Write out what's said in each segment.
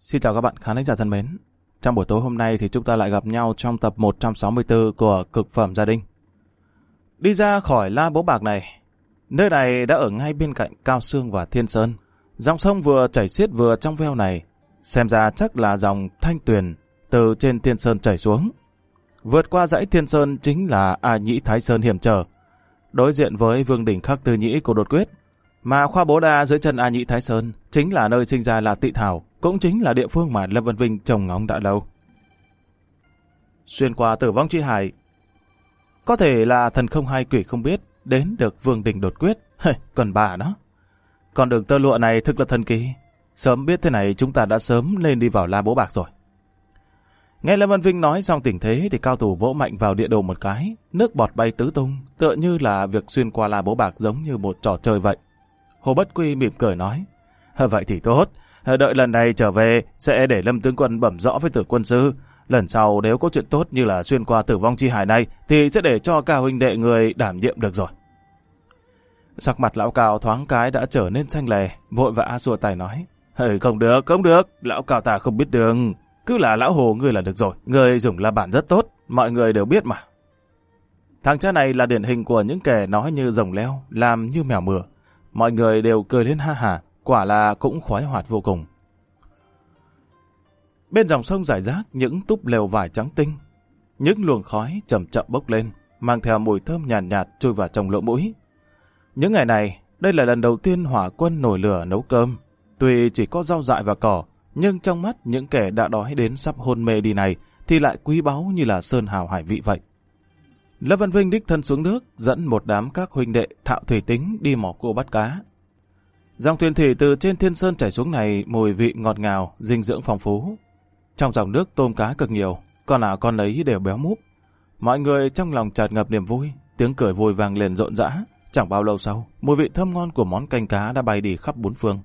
Xin chào các bạn khán thính giả thân mến. Trong buổi tối hôm nay thì chúng ta lại gặp nhau trong tập 164 của Cực phẩm gia đình. Đi ra khỏi La Bố Bạc này, nơi này đã ở ngay bên cạnh Cao Xương và Thiên Sơn. Dòng sông vừa chảy xiết vừa trong veo này, xem ra chắc là dòng Thanh Tuyền từ trên Thiên Sơn chảy xuống. Vượt qua dãy Thiên Sơn chính là A Nhĩ Thái Sơn hiểm trở, đối diện với vương đỉnh Khắc Tư Nhĩ của Đột Quyết. Mà Khoa Bố Đa dưới chân A Nhĩ Thái Sơn chính là nơi sinh ra La Tị Thảo, cũng chính là địa phương mà Lâm Vân Vinh trông ngóng đã lâu. Xuyên qua Tử Vong Chi Hải, có thể là thần không hay quỷ không biết đến được vương đỉnh Đột Quyết. Còn bà nó, con đường tơ lụa này thực là thần kỳ. Sớm biết thế này chúng ta đã sớm lên đi vào La Bố Bạc rồi. Nghe Lâm Vân Vinh nói xong tình thế thì cao thủ vỗ mạnh vào địa đồ một cái, nước bọt bay tứ tung, tựa như là việc xuyên qua La Bố Bạc giống như một trò chơi vậy. Hồ Bất Quy mỉm cười nói, vậy thì tốt, đợi lần này trở về sẽ để Lâm tướng quân bẩm rõ với Tử quân sư. Lần sau nếu có chuyện tốt như là xuyên qua Tử Vong Chi Hải này thì sẽ để cho Cao huynh đệ người đảm nhiệm được rồi. Sắc mặt lão Cao thoáng cái đã trở nên xanh lè, vội vã xua tay nói, không được, lão Cao ta không biết đường. Cứ là lão Hồ ngươi là được rồi, ngươi dùng la bàn rất tốt, mọi người đều biết mà. Thằng cha này là điển hình của những kẻ nói như rồng leo, làm như mèo mửa. Mọi người đều cười lên ha hả, quả là cũng khoái hoạt vô cùng. Bên dòng sông rải rác những túp lều vải trắng tinh, những luồng khói chậm chậm bốc lên, mang theo mùi thơm nhàn nhạt trôi vào trong lỗ mũi. Những ngày này, đây là lần đầu tiên hỏa quân nổi lửa nấu cơm. Tuy chỉ có rau dại và cỏ, nhưng trong mắt những kẻ đã đói đến sắp hôn mê đi này thì lại quý báu như là sơn hào hải vị vậy. Lâm Vân Vinh đích thân xuống nước, dẫn một đám các huynh đệ thạo thủy tính đi mò cua bắt cá. Dòng thuyền thủy từ trên Thiên Sơn chảy xuống này mùi vị ngọt ngào, dinh dưỡng phong phú. Trong dòng nước tôm cá cực nhiều, con nào con ấy đều béo múp. Mọi người trong lòng tràn ngập niềm vui, tiếng cười vui vang lên rộn rã. Chẳng bao lâu sau, mùi vị thơm ngon của món canh cá đã bay đi khắp bốn phương.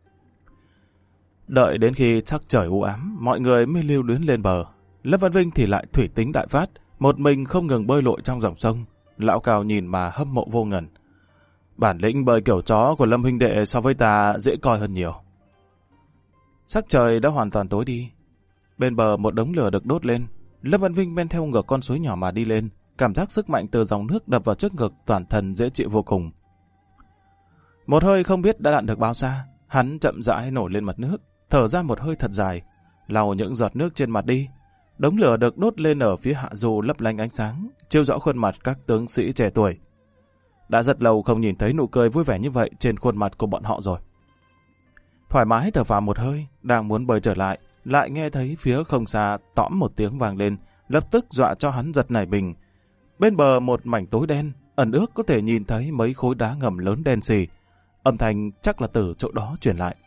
Đợi đến khi sắc trời u ám, mọi người mới lưu luyến lên bờ. Lâm Văn Vinh thì lại thủy tính đại phát, một mình không ngừng bơi lội trong dòng sông. Lão Cao nhìn mà hâm mộ vô ngần. Bản lĩnh bơi kiểu chó của Lâm huynh đệ so với ta dễ coi hơn nhiều. Sắc trời đã hoàn toàn tối đi. Bên bờ một đống lửa được đốt lên. Lâm Văn Vinh men theo ngược con suối nhỏ mà đi lên. Cảm giác sức mạnh từ dòng nước đập vào trước ngực toàn thân dễ chịu vô cùng. Một hơi không biết đã lặn được bao xa, hắn chậm rãi nổi lên mặt nước, thở ra một hơi thật dài, lau những giọt nước trên mặt đi. Đống lửa được đốt lên ở phía hạ du lấp lánh ánh sáng, chiếu rõ khuôn mặt các tướng sĩ trẻ tuổi. Đã rất lâu không nhìn thấy nụ cười vui vẻ như vậy trên khuôn mặt của bọn họ rồi. Thoải mái thở vào một hơi, đang muốn bơi trở lại, lại nghe thấy phía không xa tõm một tiếng vang lên, lập tức dọa cho hắn giật nảy mình. Bên bờ một mảnh tối đen, ẩn ước có thể nhìn thấy mấy khối đá ngầm lớn đen xì. Âm thanh chắc là từ chỗ đó truyền lại.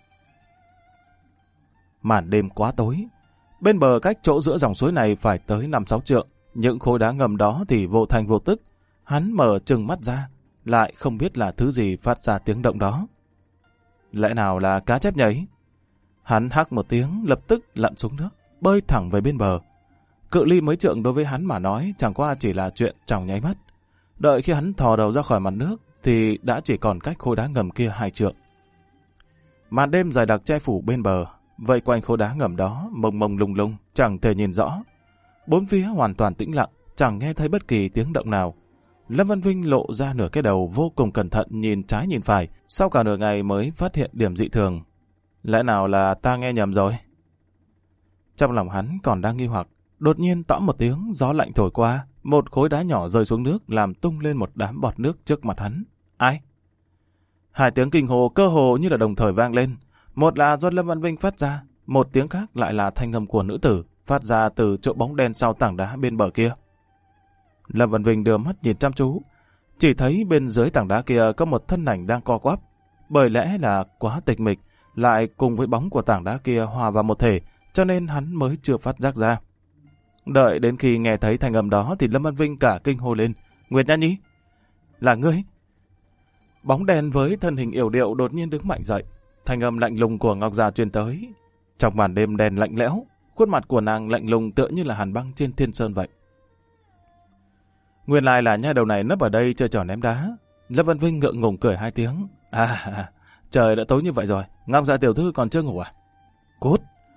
Màn đêm quá tối. Bên bờ cách chỗ giữa dòng suối này phải tới 5-6 trượng. Những khối đá ngầm đó thì vô thành vô tức. Hắn mở trừng mắt ra, lại không biết là thứ gì phát ra tiếng động đó. Lẽ nào là cá chép nhảy? Hắn hắc một tiếng, lập tức lặn xuống nước, bơi thẳng về bên bờ. Cự ly mấy trượng đối với hắn mà nói chẳng qua chỉ là chuyện trong nháy mắt. Đợi khi hắn thò đầu ra khỏi mặt nước thì đã chỉ còn cách khối đá ngầm kia 2 trượng. Màn đêm dài đặc che phủ bên bờ, vây quanh khối đá ngầm đó mông mông lung lung, chẳng thể nhìn rõ. Bốn phía hoàn toàn tĩnh lặng, chẳng nghe thấy bất kỳ tiếng động nào. Lâm Văn Vinh lộ ra nửa cái đầu vô cùng cẩn thận nhìn trái nhìn phải, sau cả nửa ngày mới phát hiện điểm dị thường. Lẽ nào là ta nghe nhầm rồi? Trong lòng hắn còn đang nghi hoặc, đột nhiên tõm một tiếng gió lạnh thổi qua, một khối đá nhỏ rơi xuống nước làm tung lên một đám bọt nước trước mặt hắn. Ai? Hai tiếng kinh hồ cơ hồ như là đồng thời vang lên. Một là do Lâm Văn Vinh phát ra, một tiếng khác lại là thanh âm của nữ tử phát ra từ chỗ bóng đen sau tảng đá bên bờ kia. Lâm Văn Vinh đưa mắt nhìn chăm chú, chỉ thấy bên dưới tảng đá kia có một thân ảnh đang co quắp. Bởi lẽ là quá tịch mịch, lại cùng với bóng của tảng đá kia hòa vào một thể, cho nên hắn mới chưa phát giác ra. Đợi đến khi nghe thấy thanh âm đó thì Lâm Văn Vinh cả kinh hô lên, Nguyệt Nhã Nhi, là ngươi? Bóng đen với thân hình yểu điệu đột nhiên đứng mạnh dậy, thanh âm lạnh lùng của Ngọc Già truyền tới. Trong màn đêm đen lạnh lẽo, khuôn mặt của nàng lạnh lùng tựa như là hàn băng trên thiên sơn vậy. Nguyên lai là nha đầu này nấp ở đây chơi trò ném đá. Lâm Văn Vinh ngượng ngùng cười 2 tiếng. Trời đã tối như vậy rồi, Ngọc Già tiểu thư còn chưa ngủ à? Cút!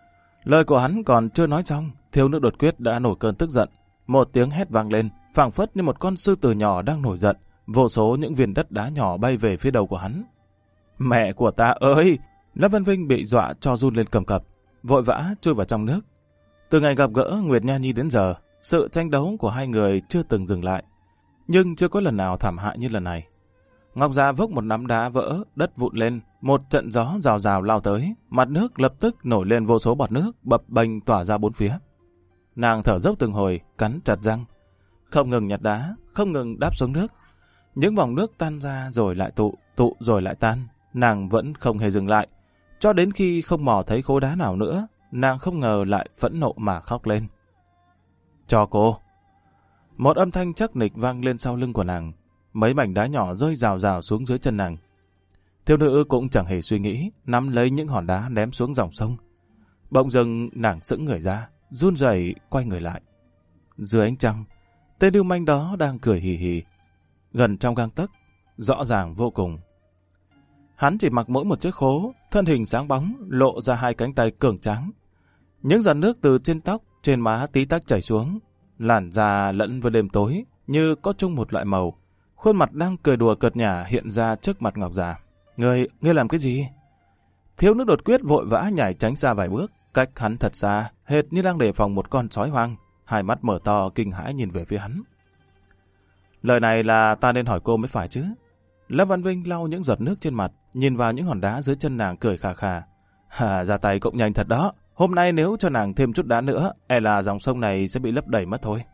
Lời của hắn còn chưa nói xong, thiếu nữ đột quyết đã nổi cơn tức giận. Một tiếng hét vang lên, phảng phất như một con sư tử nhỏ đang nổi giận. Vô số những viên đất đá nhỏ bay về phía đầu của hắn. Mẹ của ta ơi! Lâm Vân Vinh bị dọa cho run lên cầm cập, vội vã chui vào trong nước. Từ ngày gặp gỡ Nguyệt Nha Nhi đến giờ, sự tranh đấu của hai người chưa từng dừng lại. Nhưng chưa có lần nào thảm hại như lần này. Ngọc Già vốc một nắm đá vỡ, đất vụn lên, một trận gió rào rào lao tới, mặt nước lập tức nổi lên vô số bọt nước, bập bềnh tỏa ra bốn phía. Nàng thở dốc từng hồi, cắn chặt răng, không ngừng nhặt đá, không ngừng đáp xuống nước. Những vòng nước tan ra rồi lại tụ rồi lại tan, nàng vẫn không hề dừng lại. Cho đến khi không mò thấy khối đá nào nữa, nàng không ngờ lại phẫn nộ mà khóc lên. Cho cô! Một âm thanh chắc nịch vang lên sau lưng của nàng. Mấy mảnh đá nhỏ rơi rào rào xuống dưới chân nàng. Thiếu nữ cũng chẳng hề suy nghĩ, nắm lấy những hòn đá ném xuống dòng sông. Bỗng dưng nàng sững người ra, run rẩy quay người lại. Dưới ánh trăng, tên lưu manh đó đang cười hì hì, gần trong gang tấc, rõ ràng vô cùng. Hắn chỉ mặc mỗi một chiếc khố, thân hình sáng bóng, lộ ra hai cánh tay cường tráng. Những giọt nước từ trên tóc, trên má tí tách chảy xuống, làn da lẫn với đêm tối như có chung một loại màu. Khuôn mặt đang cười đùa cợt nhả hiện ra trước mặt Ngọc Già. Ngươi làm cái gì? Thiếu nữ đột quyết vội vã nhảy tránh ra vài bước, cách hắn thật xa, hệt như đang đề phòng một con sói hoang. Hai mắt mở to kinh hãi nhìn về phía hắn. Lời này là ta nên hỏi cô mới phải chứ. Lâm Văn Vinh lau những giọt nước trên mặt, nhìn vào những hòn đá dưới chân nàng cười khà khà. Ra tay cũng nhanh thật đó. Hôm nay nếu cho nàng thêm chút đá nữa, e là dòng sông này sẽ bị lấp đầy mất thôi.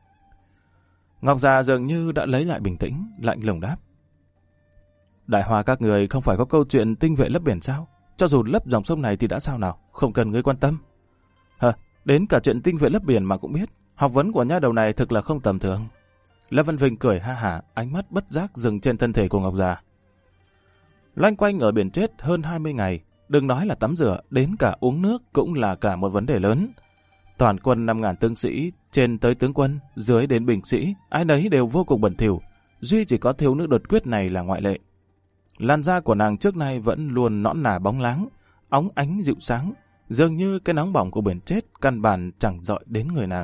Ngọc Già dường như đã lấy lại bình tĩnh, lạnh lùng đáp. Đại Hoa các người không phải có câu chuyện tinh vệ lấp biển sao? Cho dù lấp dòng sông này thì đã sao nào, không cần ngươi quan tâm. Đến cả chuyện tinh vệ lấp biển mà cũng biết, học vấn của nha đầu này thực là không tầm thường. Lâm Văn Vinh cười ha hả, ánh mắt bất giác dừng trên thân thể của Ngọc Già. Loanh quanh ở biển chết hơn 20 ngày, đừng nói là tắm rửa, đến cả uống nước cũng là cả một vấn đề lớn. Toàn quân 5.000 tướng sĩ, trên tới tướng quân, dưới đến binh sĩ, ai nấy đều vô cùng bẩn thỉu, duy chỉ có thiếu nữ đột quyết này là ngoại lệ. Làn da của nàng trước nay vẫn luôn nõn nà bóng láng, óng ánh dịu sáng, dường như cái nóng bỏng của biển chết căn bản chẳng dọi đến người nàng.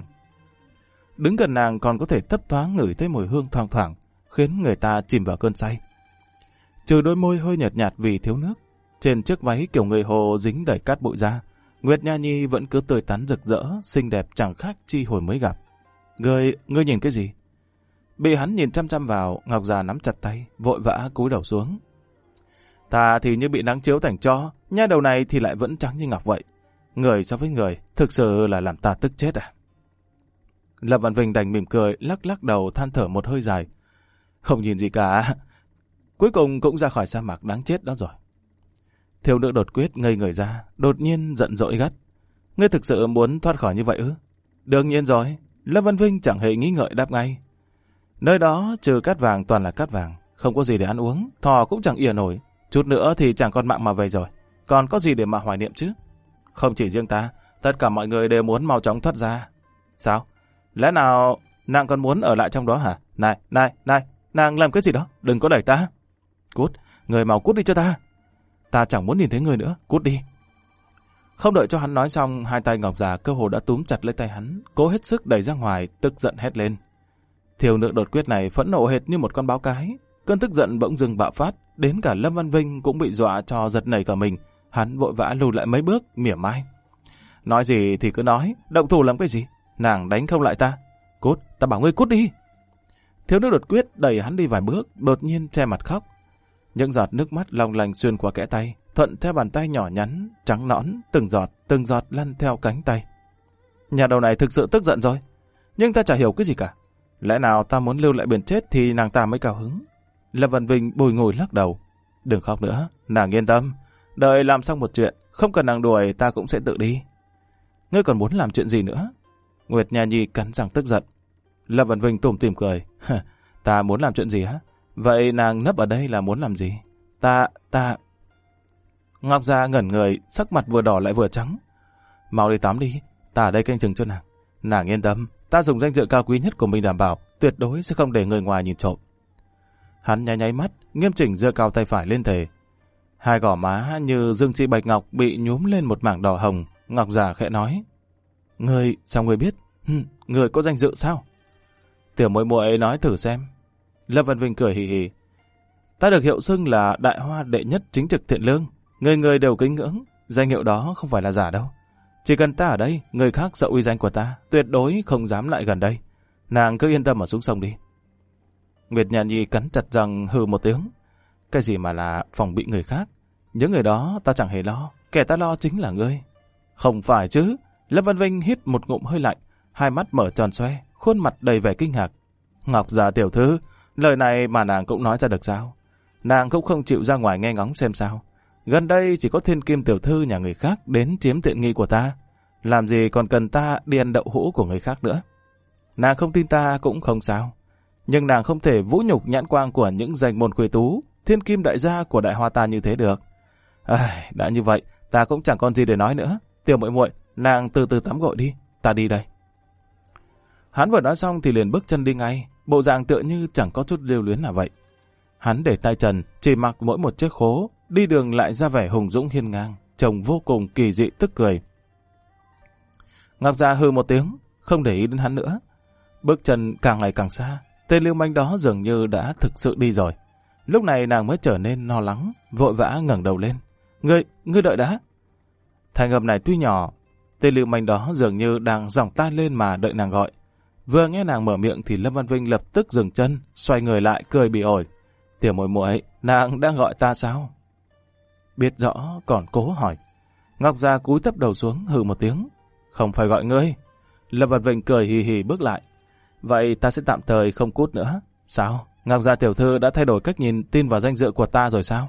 Đứng gần nàng còn có thể thấp thoáng ngửi thấy mùi hương thoang thoảng, khiến người ta chìm vào cơn say. Trừ đôi môi hơi nhợt nhạt vì thiếu nước, trên chiếc váy kiểu người Hồ dính đầy cát bụi da, Nguyệt Nha Nhi vẫn cứ tươi tắn rực rỡ, xinh đẹp chẳng khác chi hồi mới gặp. Ngươi nhìn cái gì? Bị hắn nhìn chăm chăm vào, Ngọc Già nắm chặt tay, vội vã cúi đầu xuống. Ta thì như bị nắng chiếu thành tro, nha đầu này thì lại vẫn trắng như ngọc vậy. Người so với người, thực sự là làm ta tức chết à? Lâm Văn Vinh đành mỉm cười, lắc lắc đầu than thở một hơi dài. Không nhìn gì cả. Cuối cùng cũng ra khỏi sa mạc đáng chết đó rồi. Thiếu nữ đột quyết ngây người ra, đột nhiên giận dỗi gắt. Ngươi thực sự muốn thoát khỏi như vậy ư? Đương nhiên rồi. Lâm Văn Vinh chẳng hề nghĩ ngợi đáp ngay. Nơi đó trừ cát vàng toàn là cát vàng, không có gì để ăn uống, thỏ cũng chẳng ỉa nổi. Chút nữa thì chẳng còn mạng mà về rồi, còn có gì để mà hoài niệm chứ? Không chỉ riêng ta, tất cả mọi người đều muốn mau chóng thoát ra. Sao? Lẽ nào nàng còn muốn ở lại trong đó hả? Này, nàng làm cái gì đó, đừng có đẩy ta. Cút, người mau cút đi cho ta. Ta chẳng muốn nhìn thấy người nữa, cút đi. Không đợi cho hắn nói xong, hai tay Ngọc Già cơ hồ đã túm chặt lấy tay hắn, cố hết sức đẩy ra ngoài, tức giận hét lên. Thiếu nữ đột quyết này phẫn nộ hệt như một con báo cái, cơn tức giận bỗng dưng bạo phát, đến cả Lâm Văn Vinh cũng bị dọa cho giật nảy cả mình. Hắn vội vã lùi lại mấy bước, mỉa mai. Nói gì thì cứ nói, động thủ làm cái gì? Nàng đánh không lại ta. Cút, ta bảo ngươi cút đi. Thiếu nữ đột quyết đẩy hắn đi vài bước, đột nhiên che mặt khóc. Những giọt nước mắt long lanh xuyên qua kẽ tay, thuận theo bàn tay nhỏ nhắn, trắng nõn, từng giọt lăn theo cánh tay. Nhà đầu này thực sự tức giận rồi, nhưng ta chả hiểu cái gì cả. Lẽ nào ta muốn lưu lại biển chết thì nàng ta mới cao hứng? Lâm Văn Vinh bùi ngùi lắc đầu. Đừng khóc nữa, nàng yên tâm. Đợi làm xong một chuyện, không cần nàng đuổi ta cũng sẽ tự đi. Ngươi còn muốn làm chuyện gì nữa? Nguyệt Nha Nhi cắn răng tức giận. Lâm Văn Vinh tủm tỉm cười. Ta muốn làm chuyện gì hả? Vậy nàng nấp ở đây là muốn làm gì? Ta... Ngọc Gia ngẩn người, sắc mặt vừa đỏ lại vừa trắng. Mau đi tắm đi, ta ở đây canh chừng cho nàng. Nàng yên tâm, ta dùng danh dự cao quý nhất của mình đảm bảo, tuyệt đối sẽ không để người ngoài nhìn trộm. Hắn nháy mắt, nghiêm chỉnh giơ cao tay phải lên thề. Hai gò má như dương chi bạch ngọc bị nhuốm lên một mảng đỏ hồng, Ngọc già khẽ nói. Ngươi, sao ngươi biết? Ngươi có danh dự sao? Tiểu muội muội nói thử xem. Lâm Văn Vinh cười hì hì. Ta được hiệu xưng là đại hoa đệ nhất chính trực thiện lương. Người người đều kính ngưỡng. Danh hiệu đó không phải là giả đâu. Chỉ cần ta ở đây, người khác sợ uy danh của ta, tuyệt đối không dám lại gần đây. Nàng cứ yên tâm mà xuống sông đi. Nguyệt Nha Nhi cắn chặt răng hừ một tiếng. Cái gì mà là phòng bị người khác? Những người đó ta chẳng hề lo. Kẻ ta lo chính là ngươi. Không phải chứ. Lâm Văn Vinh hít một ngụm hơi lạnh, hai mắt mở tròn xoe, khuôn mặt đầy vẻ kinh ngạc. Ngọc già tiểu thư, lời này mà nàng cũng nói ra được sao? Nàng cũng không chịu ra ngoài nghe ngóng xem sao. Gần đây chỉ có Thiên Kim tiểu thư nhà người khác đến chiếm tiện nghi của ta. Làm gì còn cần ta đi ăn đậu hũ của người khác nữa. Nàng không tin ta cũng không sao. Nhưng nàng không thể vũ nhục nhãn quang của những danh môn khuê tú, thiên kim đại gia của đại hoa ta như thế được. Đã như vậy, ta cũng chẳng còn gì để nói nữa. Tiểu muội muội, nàng từ từ tắm gội đi, ta đi đây. Hắn vừa nói xong thì liền bước chân đi ngay, bộ dạng tựa như chẳng có chút lưu luyến nào vậy. Hắn để tay trần, chỉ mặc mỗi một chiếc khố, đi đường lại ra vẻ hùng dũng hiên ngang, trông vô cùng kỳ dị tức cười. Ngọc Già hừ một tiếng, không để ý đến hắn nữa. Bước chân càng ngày càng xa, tên lưu manh đó dường như đã thực sự đi rồi. Lúc này nàng mới trở nên lo lắng, vội vã ngẩng đầu lên. Ngươi đợi đã. Thanh âm này tuy nhỏ, tên lưu manh đó dường như đang giỏng tai lên mà đợi nàng gọi. Vừa nghe nàng mở miệng thì Lâm Văn Vinh lập tức dừng chân, xoay người lại cười bỉ ổi. Tiểu muội muội, nàng đang gọi ta sao? Biết rõ còn cố hỏi. Ngọc Già cúi thấp đầu xuống hừ một tiếng. Không phải gọi ngươi. Lâm Văn Vinh cười hì hì bước lại. Vậy ta sẽ tạm thời không cút nữa. Sao? Ngọc Gia tiểu thư đã thay đổi cách nhìn tin vào danh dự của ta rồi sao?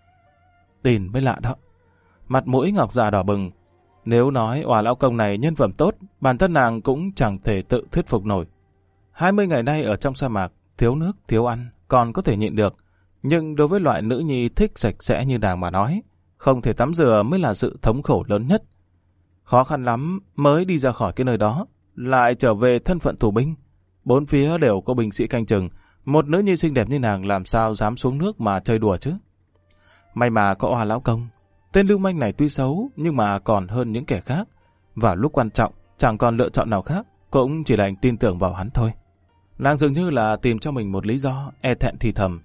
Tin mới lạ đó. Mặt mũi Ngọc Gia đỏ bừng. Nếu nói Oà lão công này nhân phẩm tốt, bản thân nàng cũng chẳng thể tự thuyết phục nổi. 20 ngày nay ở trong sa mạc, thiếu nước, thiếu ăn, còn có thể nhịn được. Nhưng đối với loại nữ nhi thích sạch sẽ như nàng mà nói, không thể tắm rửa mới là sự thống khổ lớn nhất. Khó khăn lắm mới đi ra khỏi cái nơi đó, lại trở về thân phận tù binh. Bốn phía đều có binh sĩ canh chừng, một nữ nhi xinh đẹp như nàng làm sao dám xuống nước mà chơi đùa chứ. May mà có Oà lão công. Tên lưu manh này tuy xấu nhưng mà còn hơn những kẻ khác. Vào lúc quan trọng chẳng còn lựa chọn nào khác, cũng chỉ đành tin tưởng vào hắn thôi. Nàng dường như là tìm cho mình một lý do, e thẹn thì thầm.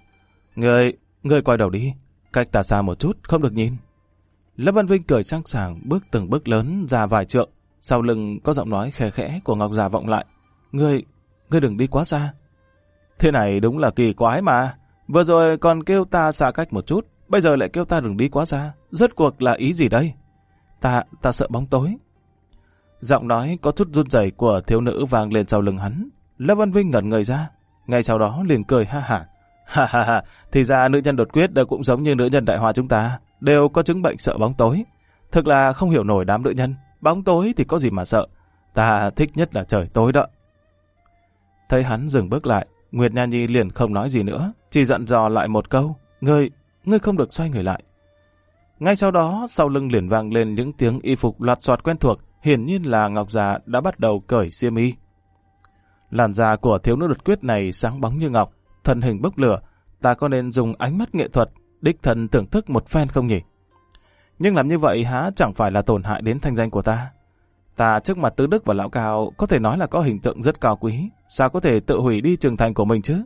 Ngươi quay đầu đi, cách ta xa một chút, không được nhìn. Lâm Văn Vinh cười sang sảng bước từng bước lớn ra vài trượng, sau lưng có giọng nói khẽ khẽ của Ngọc Già vọng lại. Ngươi đừng đi quá xa. Thế này đúng là kỳ quái mà. Vừa rồi còn kêu ta xa cách một chút, bây giờ lại kêu ta đừng đi quá xa. Rốt cuộc là ý gì đây? Ta sợ bóng tối. Giọng nói có chút run rẩy của thiếu nữ vang lên sau lưng hắn. Lâm Văn Vinh ngẩn người ra, ngay sau đó liền cười ha hả. Ha, thì ra nữ nhân đột quyết cũng giống như nữ nhân đại hoa chúng ta, đều có chứng bệnh sợ bóng tối. Thực là không hiểu nổi đám nữ nhân, bóng tối thì có gì mà sợ. Ta thích nhất là trời tối đó. Thấy hắn dừng bước lại, Nguyệt Nha Nhi liền không nói gì nữa, chỉ dặn dò lại một câu. Ngươi không được xoay người lại. Ngay sau đó, sau lưng liền vang lên những tiếng y phục loạt soạt quen thuộc, hiển nhiên là Ngọc Già đã bắt đầu cởi xiêm y. Làn da của thiếu nữ đột quyết này sáng bóng như ngọc, thân hình bốc lửa, ta có nên dùng ánh mắt nghệ thuật, đích thân thưởng thức một phen không nhỉ? Nhưng làm như vậy há chẳng phải là tổn hại đến thanh danh của ta. Ta trước mặt Tứ Đức và Lão Cao có thể nói là có hình tượng rất cao quý, sao có thể tự hủy đi trưởng thành của mình chứ?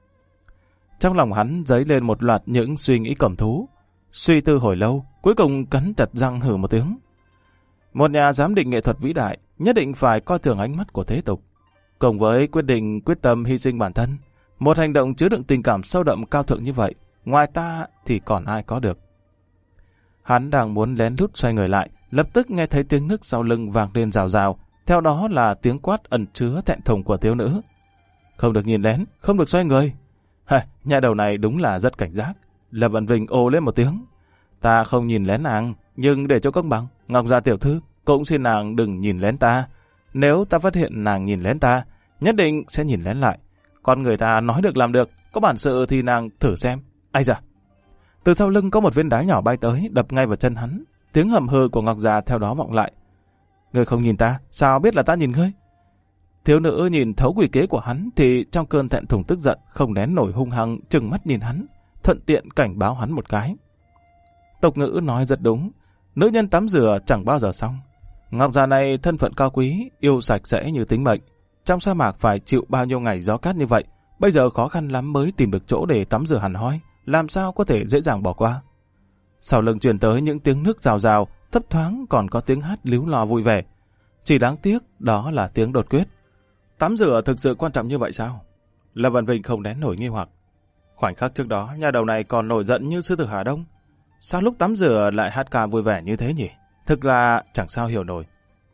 Trong lòng hắn dấy lên một loạt những suy nghĩ cẩm thú. Suy tư hồi lâu, cuối cùng cắn chặt răng hừ một tiếng. Một nhà giám định nghệ thuật vĩ đại nhất định phải coi thường ánh mắt của thế tục. Cùng với quyết định quyết tâm hy sinh bản thân, một hành động chứa đựng tình cảm sâu đậm cao thượng như vậy, ngoài ta thì còn ai có được. Hắn đang muốn lén lút xoay người lại, lập tức nghe thấy tiếng nước sau lưng vang lên rào rào, theo đó là tiếng quát ẩn chứa thẹn thùng của thiếu nữ. Không được nhìn lén, không được xoay người. Nhà đầu này đúng là rất cảnh giác. Lâm Văn Vinh ồ lên một tiếng. Ta không nhìn lén nàng, nhưng để cho công bằng, Ngọc Gia tiểu thư cũng xin nàng đừng nhìn lén ta. Nếu ta phát hiện nàng nhìn lén ta, nhất định sẽ nhìn lén lại. Con người ta nói được làm được, có bản sự thì nàng thử xem. Ai da! Từ sau lưng có một viên đá nhỏ bay tới, đập ngay vào chân hắn. Tiếng hầm hừ của Ngọc Già theo đó vọng lại. Ngươi không nhìn ta, sao biết là ta nhìn ngươi? Thiếu nữ nhìn thấu quỷ kế của hắn thì trong cơn thẹn thùng tức giận không nén nổi hung hăng trừng mắt nhìn hắn, thuận tiện cảnh báo hắn một cái. Tục ngữ nói rất đúng, nữ nhân tắm rửa chẳng bao giờ xong. Ngọc già này thân phận cao quý, yêu sạch sẽ như tính mệnh. Trong sa mạc phải chịu bao nhiêu ngày gió cát như vậy, bây giờ khó khăn lắm mới tìm được chỗ để tắm rửa hẳn hoi, làm sao có thể dễ dàng bỏ qua. Sau lưng truyền tới những tiếng nước rào rào, thấp thoáng còn có tiếng hát líu lo vui vẻ. Chỉ đáng tiếc đó là tiếng Đột Quyết. Tắm rửa thực sự quan trọng như vậy sao? Lâm Vân Vinh không nén nổi nghi hoặc. Khoảnh khắc trước đó, nhà đầu này còn nổi giận như sư tử Hà Đông. Sao lúc tắm rửa lại hát ca vui vẻ như thế nhỉ? Thực là chẳng sao hiểu nổi.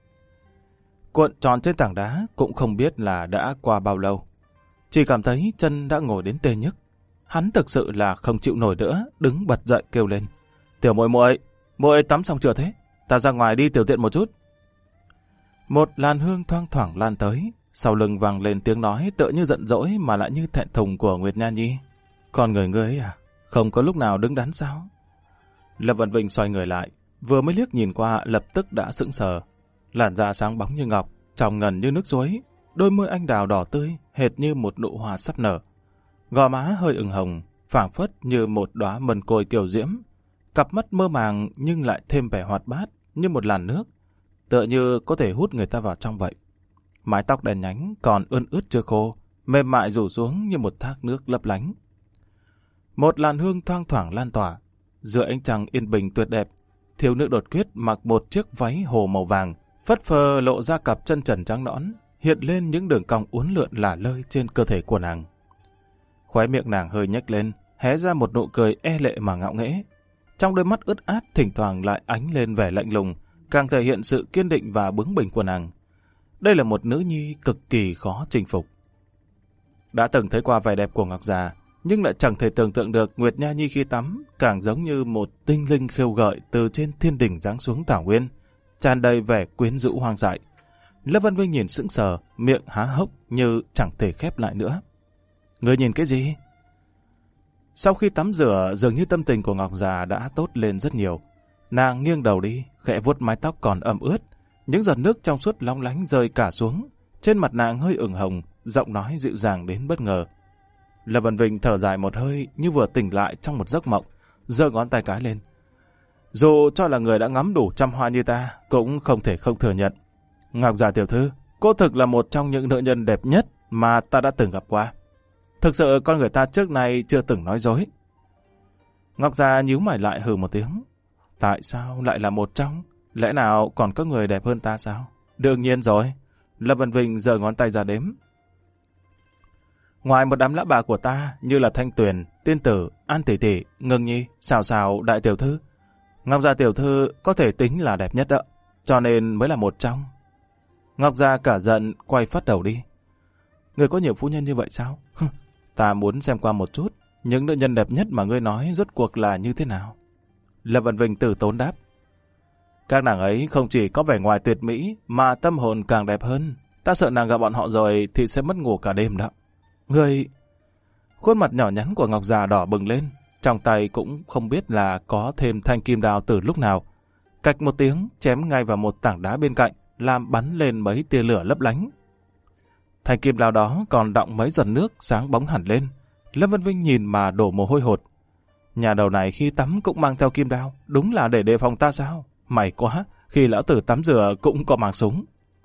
Cuộn tròn trên tảng đá cũng không biết là đã qua bao lâu. Chỉ cảm thấy chân đã ngồi đến tê nhức. Hắn thực sự là không chịu nổi nữa, đứng bật dậy kêu lên. Tiểu muội muội, muội tắm xong chưa thế? Ta ra ngoài đi tiểu tiện một chút. Một làn hương thoang thoảng lan tới, sau lưng vang lên tiếng nói tựa như giận dỗi mà lại như thẹn thùng của Nguyệt Nha Nhi. Con người ngươi ấy à, không có lúc nào đứng đắn sao? Lâm Vân Vinh xoay người lại, vừa mới liếc nhìn qua lập tức đã sững sờ. Làn da sáng bóng như ngọc, trong ngần như nước suối, đôi môi anh đào đỏ tươi, hệt như một nụ hoa sắp nở. Gò má hơi ửng hồng, phảng phất như một đóa mần côi kiều diễm. Cặp mắt mơ màng nhưng lại thêm vẻ hoạt bát như một làn nước, tựa như có thể hút người ta vào trong vậy. Mái tóc đen nhánh còn ươn ướt chưa khô, mềm mại rủ xuống như một thác nước lấp lánh. Một làn hương thoang thoảng lan tỏa, giữa ánh trăng yên bình tuyệt đẹp, thiếu nữ Đột Quyết mặc một chiếc váy hồ màu vàng, phất phơ lộ ra cặp chân trần trắng nõn, hiện lên những đường cong uốn lượn lả lơi trên cơ thể của nàng. Khóe miệng nàng hơi nhếch lên, hé ra một nụ cười e lệ mà ngạo nghễ. Trong đôi mắt ướt át thỉnh thoảng lại ánh lên vẻ lạnh lùng, càng thể hiện sự kiên định và bướng bỉnh của nàng. Đây là một nữ nhi cực kỳ khó chinh phục. Đã từng thấy qua vẻ đẹp của Ngọc già, nhưng lại chẳng thể tưởng tượng được Nguyệt Nha Nhi khi tắm càng giống như một tinh linh khiêu gợi từ trên thiên đỉnh giáng xuống thảo nguyên, tràn đầy vẻ quyến rũ hoang dại. Lâm Vân Vinh nhìn sững sờ, miệng há hốc như chẳng thể khép lại nữa. Ngươi nhìn cái gì? Sau khi tắm rửa, dường như tâm tình của Ngọc già đã tốt lên rất nhiều. Nàng nghiêng đầu đi, khẽ vuốt mái tóc còn ẩm ướt, những giọt nước trong suốt long lánh rơi cả xuống. Trên mặt nàng hơi ửng hồng, giọng nói dịu dàng đến bất ngờ. Lâm Vân Vinh thở dài một hơi như vừa tỉnh lại trong một giấc mộng, giơ ngón tay cái lên. Dù cho là người đã ngắm đủ trăm hoa như ta, cũng không thể không thừa nhận. Ngọc già tiểu thư, cô thực là một trong những nữ nhân đẹp nhất mà ta đã từng gặp qua. Thực sự con người ta trước nay chưa từng nói dối. Ngọc già nhíu mày lại hừ một tiếng. Tại sao lại là một trong? Lẽ nào còn có người đẹp hơn ta sao? Đương nhiên rồi. Lâm Vân Vinh giơ ngón tay ra đếm. Ngoài một đám lão bà của ta như là Thanh Tuyền, Tiên Tử, An Tỷ Tỷ, Ngưng Nhi, Xào Xào, Đại Tiểu Thư, Ngọc già tiểu thư có thể tính là đẹp nhất đó, cho nên mới là một trong. Ngọc già cả giận quay phát đầu đi. Người có nhiều phu nhân như vậy sao? Ta muốn xem qua một chút những nữ nhân đẹp nhất mà ngươi nói rốt cuộc là như thế nào. Lâm Vân Vinh từ tốn đáp. Các nàng ấy không chỉ có vẻ ngoài tuyệt mỹ mà tâm hồn càng đẹp hơn. Ta sợ nàng gặp bọn họ rồi thì sẽ mất ngủ cả đêm đó. Ngươi... Khuôn mặt nhỏ nhắn của Ngọc già đỏ bừng lên, trong tay cũng không biết là có thêm thanh kim đao từ lúc nào. Cạch một tiếng chém ngay vào một tảng đá bên cạnh, làm bắn lên mấy tia lửa lấp lánh. Thanh kim đao đó còn đọng mấy giọt nước sáng bóng hẳn lên. Lâm Vân Vinh nhìn mà đổ mồ hôi hột. Nhà đầu này khi tắm cũng mang theo kim đao, đúng là để đề phòng ta sao? May quá, khi lão tử tắm rửa cũng có mang súng.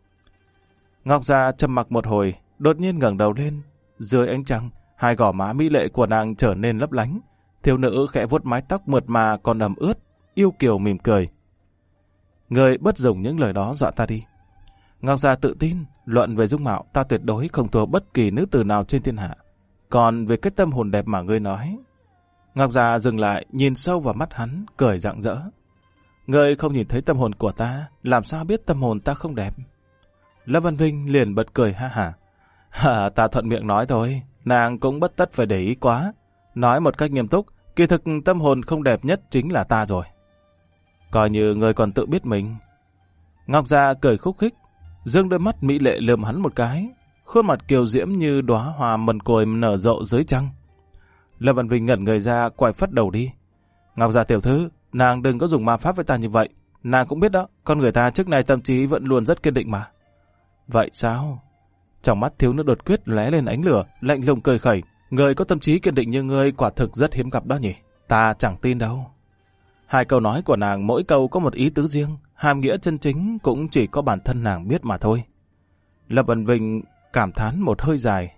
Ngọc già trầm mặc một hồi, đột nhiên ngẩng đầu lên. Dưới ánh trăng, hai gò má mỹ lệ của nàng trở nên lấp lánh. Thiếu nữ khẽ vuốt mái tóc mượt mà còn ẩm ướt, yêu kiều mỉm cười. Người bất dùng những lời đó dọa ta đi. Ngọc già tự tin, luận về dung mạo ta tuyệt đối không thua bất kỳ nữ tử nào trên thiên hạ. Còn về cái tâm hồn đẹp mà ngươi nói... Ngọc già dừng lại, nhìn sâu vào mắt hắn, cười rạng rỡ. Ngươi không nhìn thấy tâm hồn của ta, làm sao biết tâm hồn ta không đẹp? Lâm Văn Vinh liền bật cười ha hả. Ta thuận miệng nói thôi, nàng cũng bất tất phải để ý quá. Nói một cách nghiêm túc, kỳ thực tâm hồn không đẹp nhất chính là ta rồi. Coi như ngươi còn tự biết mình. Ngọc già cười khúc khích, dương đôi mắt mỹ lệ lườm hắn một cái, khuôn mặt kiều diễm như đóa hoa mần côi nở rộ dưới trăng. Lâm Văn Vinh ngẩn người ra, quay phất đầu đi. Ngọc già tiểu thư, nàng đừng có dùng ma pháp với ta như vậy. Nàng cũng biết đó, con người ta trước nay tâm trí vẫn luôn rất kiên định mà. Vậy sao? Trong mắt thiếu nữ Đột Quyết lóe lên ánh lửa, lạnh lùng cười khẩy. Người có tâm trí kiên định như ngươi quả thực rất hiếm gặp đó nhỉ. Ta chẳng tin đâu. Hai câu nói của nàng mỗi câu có một ý tứ riêng, hàm nghĩa chân chính cũng chỉ có bản thân nàng biết mà thôi. Lâm Vân Vinh cảm thán một hơi dài.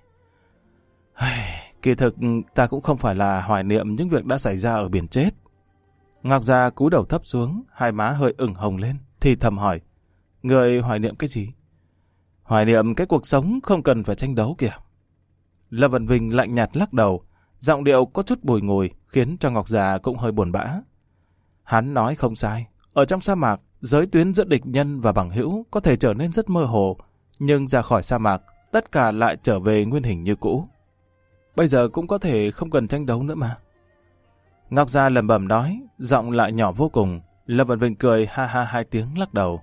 Kỳ thực ta cũng không phải là hoài niệm những việc đã xảy ra ở biển chết. Ngọc Gia cúi đầu thấp xuống, hai má hơi ửng hồng lên, thì thầm hỏi, người hoài niệm cái gì? Hoài niệm cái cuộc sống không cần phải tranh đấu kìa. Lâm Vân Vinh lạnh nhạt lắc đầu, giọng điệu có chút bùi ngùi, khiến cho Ngọc Gia cũng hơi buồn bã. Hắn nói không sai, ở trong sa mạc, giới tuyến giữa địch nhân và bằng hữu có thể trở nên rất mơ hồ, nhưng ra khỏi sa mạc, tất cả lại trở về nguyên hình như cũ. Bây giờ cũng có thể không cần tranh đấu nữa mà. Ngọc Gia lẩm bẩm nói, giọng lại nhỏ vô cùng. Lâm Vân Vinh cười ha ha hai tiếng lắc đầu.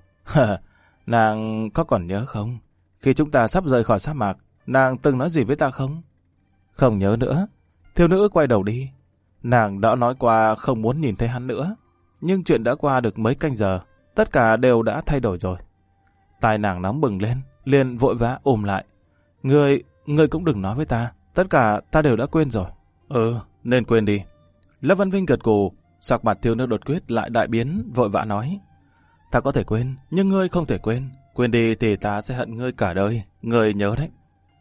Nàng có còn nhớ không? Khi chúng ta sắp rời khỏi sa mạc, nàng từng nói gì với ta không? Không nhớ nữa. Thiếu nữ quay đầu đi. Nàng đã nói qua không muốn nhìn thấy hắn nữa. Nhưng chuyện đã qua được mấy canh giờ, tất cả đều đã thay đổi rồi. Tai nàng nóng bừng lên, liền vội vã ôm lại. Ngươi cũng đừng nói với ta, tất cả ta đều đã quên rồi. Nên quên đi. Lâm Văn Vinh gật gù, sắc mặt thiếu nữ đột quyết lại đại biến, vội vã nói. Ta có thể quên, nhưng ngươi không thể quên. Quên đi thì ta sẽ hận ngươi cả đời, ngươi nhớ đấy.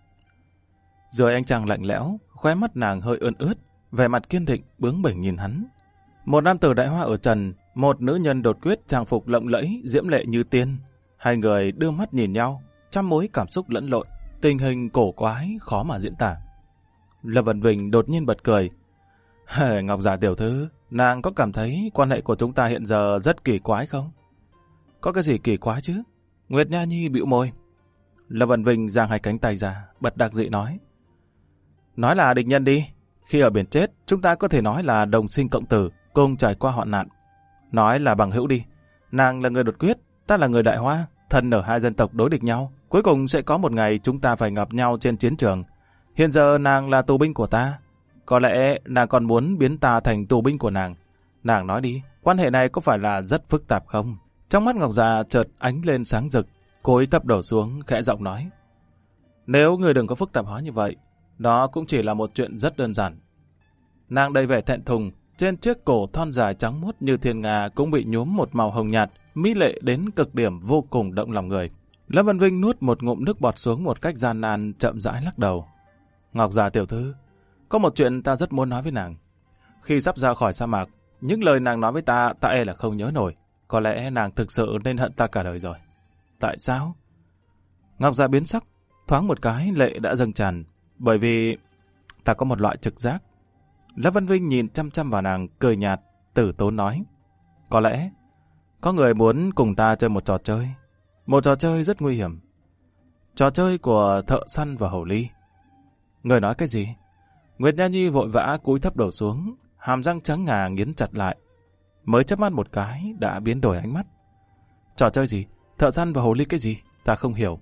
Rồi ánh trăng lạnh lẽo, khóe mắt nàng hơi ươn ướt, vẻ mặt kiên định, bướng bỉnh nhìn hắn. Một nam tử đại hoa ở trần, một nữ nhân đột quyết trang phục lộng lẫy, diễm lệ như tiên. Hai người đưa mắt nhìn nhau, trăm mối cảm xúc lẫn lộn, tình hình cổ quái khó mà diễn tả. Lâm Văn Vinh đột nhiên bật cười. Ngọc Giả tiểu thư, nàng có cảm thấy quan hệ của chúng ta hiện giờ rất kỳ quái không? Có cái gì kỳ quái chứ? Nguyệt Nha Nhi bĩu môi. Lâm Văn Vinh giang hai cánh tay ra, bật đặc dị nói. Nói là địch nhân đi. Khi ở biển chết, chúng ta có thể nói là đồng sinh cộng tử, cùng trải qua hoạn nạn. Nói là bằng hữu đi. Nàng là người đột quyết, ta là người đại hoa, thân ở hai dân tộc đối địch nhau. Cuối cùng sẽ có một ngày chúng ta phải gặp nhau trên chiến trường. Hiện giờ nàng là tù binh của ta. Có lẽ nàng còn muốn biến ta thành tù binh của nàng. Nàng nói đi, quan hệ này có phải là rất phức tạp không? Trong mắt Ngọc Già chợt ánh lên sáng rực, cô ấy thấp đầu xuống khẽ giọng nói. Nếu người đừng có phức tạp hóa như vậy, đó cũng chỉ là một chuyện rất đơn giản. Nàng đầy vẻ thẹn thùng, trên chiếc cổ thon dài trắng muốt như thiên nga cũng bị nhuốm một màu hồng nhạt, mỹ lệ đến cực điểm vô cùng động lòng người. Lâm Văn Vinh nuốt một ngụm nước bọt xuống một cách gian nan, chậm rãi lắc đầu. Ngọc Già tiểu thư, có một chuyện ta rất muốn nói với nàng. Khi sắp ra khỏi sa mạc, những lời nàng nói với ta e là không nhớ nổi. Có lẽ nàng thực sự nên hận ta cả đời rồi. Tại sao? Ngọc Già biến sắc, thoáng một cái lệ đã dâng tràn. Bởi vì ta có một loại trực giác. Lâm Văn Vinh nhìn chăm chăm vào nàng, cười nhạt, tử tốn nói. Có lẽ, có người muốn cùng ta chơi một trò chơi. Một trò chơi rất nguy hiểm. Trò chơi của thợ săn và hầu ly. Người nói cái gì? Nguyệt Nha Nhi vội vã cúi thấp đầu xuống, hàm răng trắng ngà nghiến chặt lại. Mới chớp mắt một cái đã biến đổi ánh mắt. Trò chơi gì? Thợ săn và hồ ly cái gì? Ta không hiểu.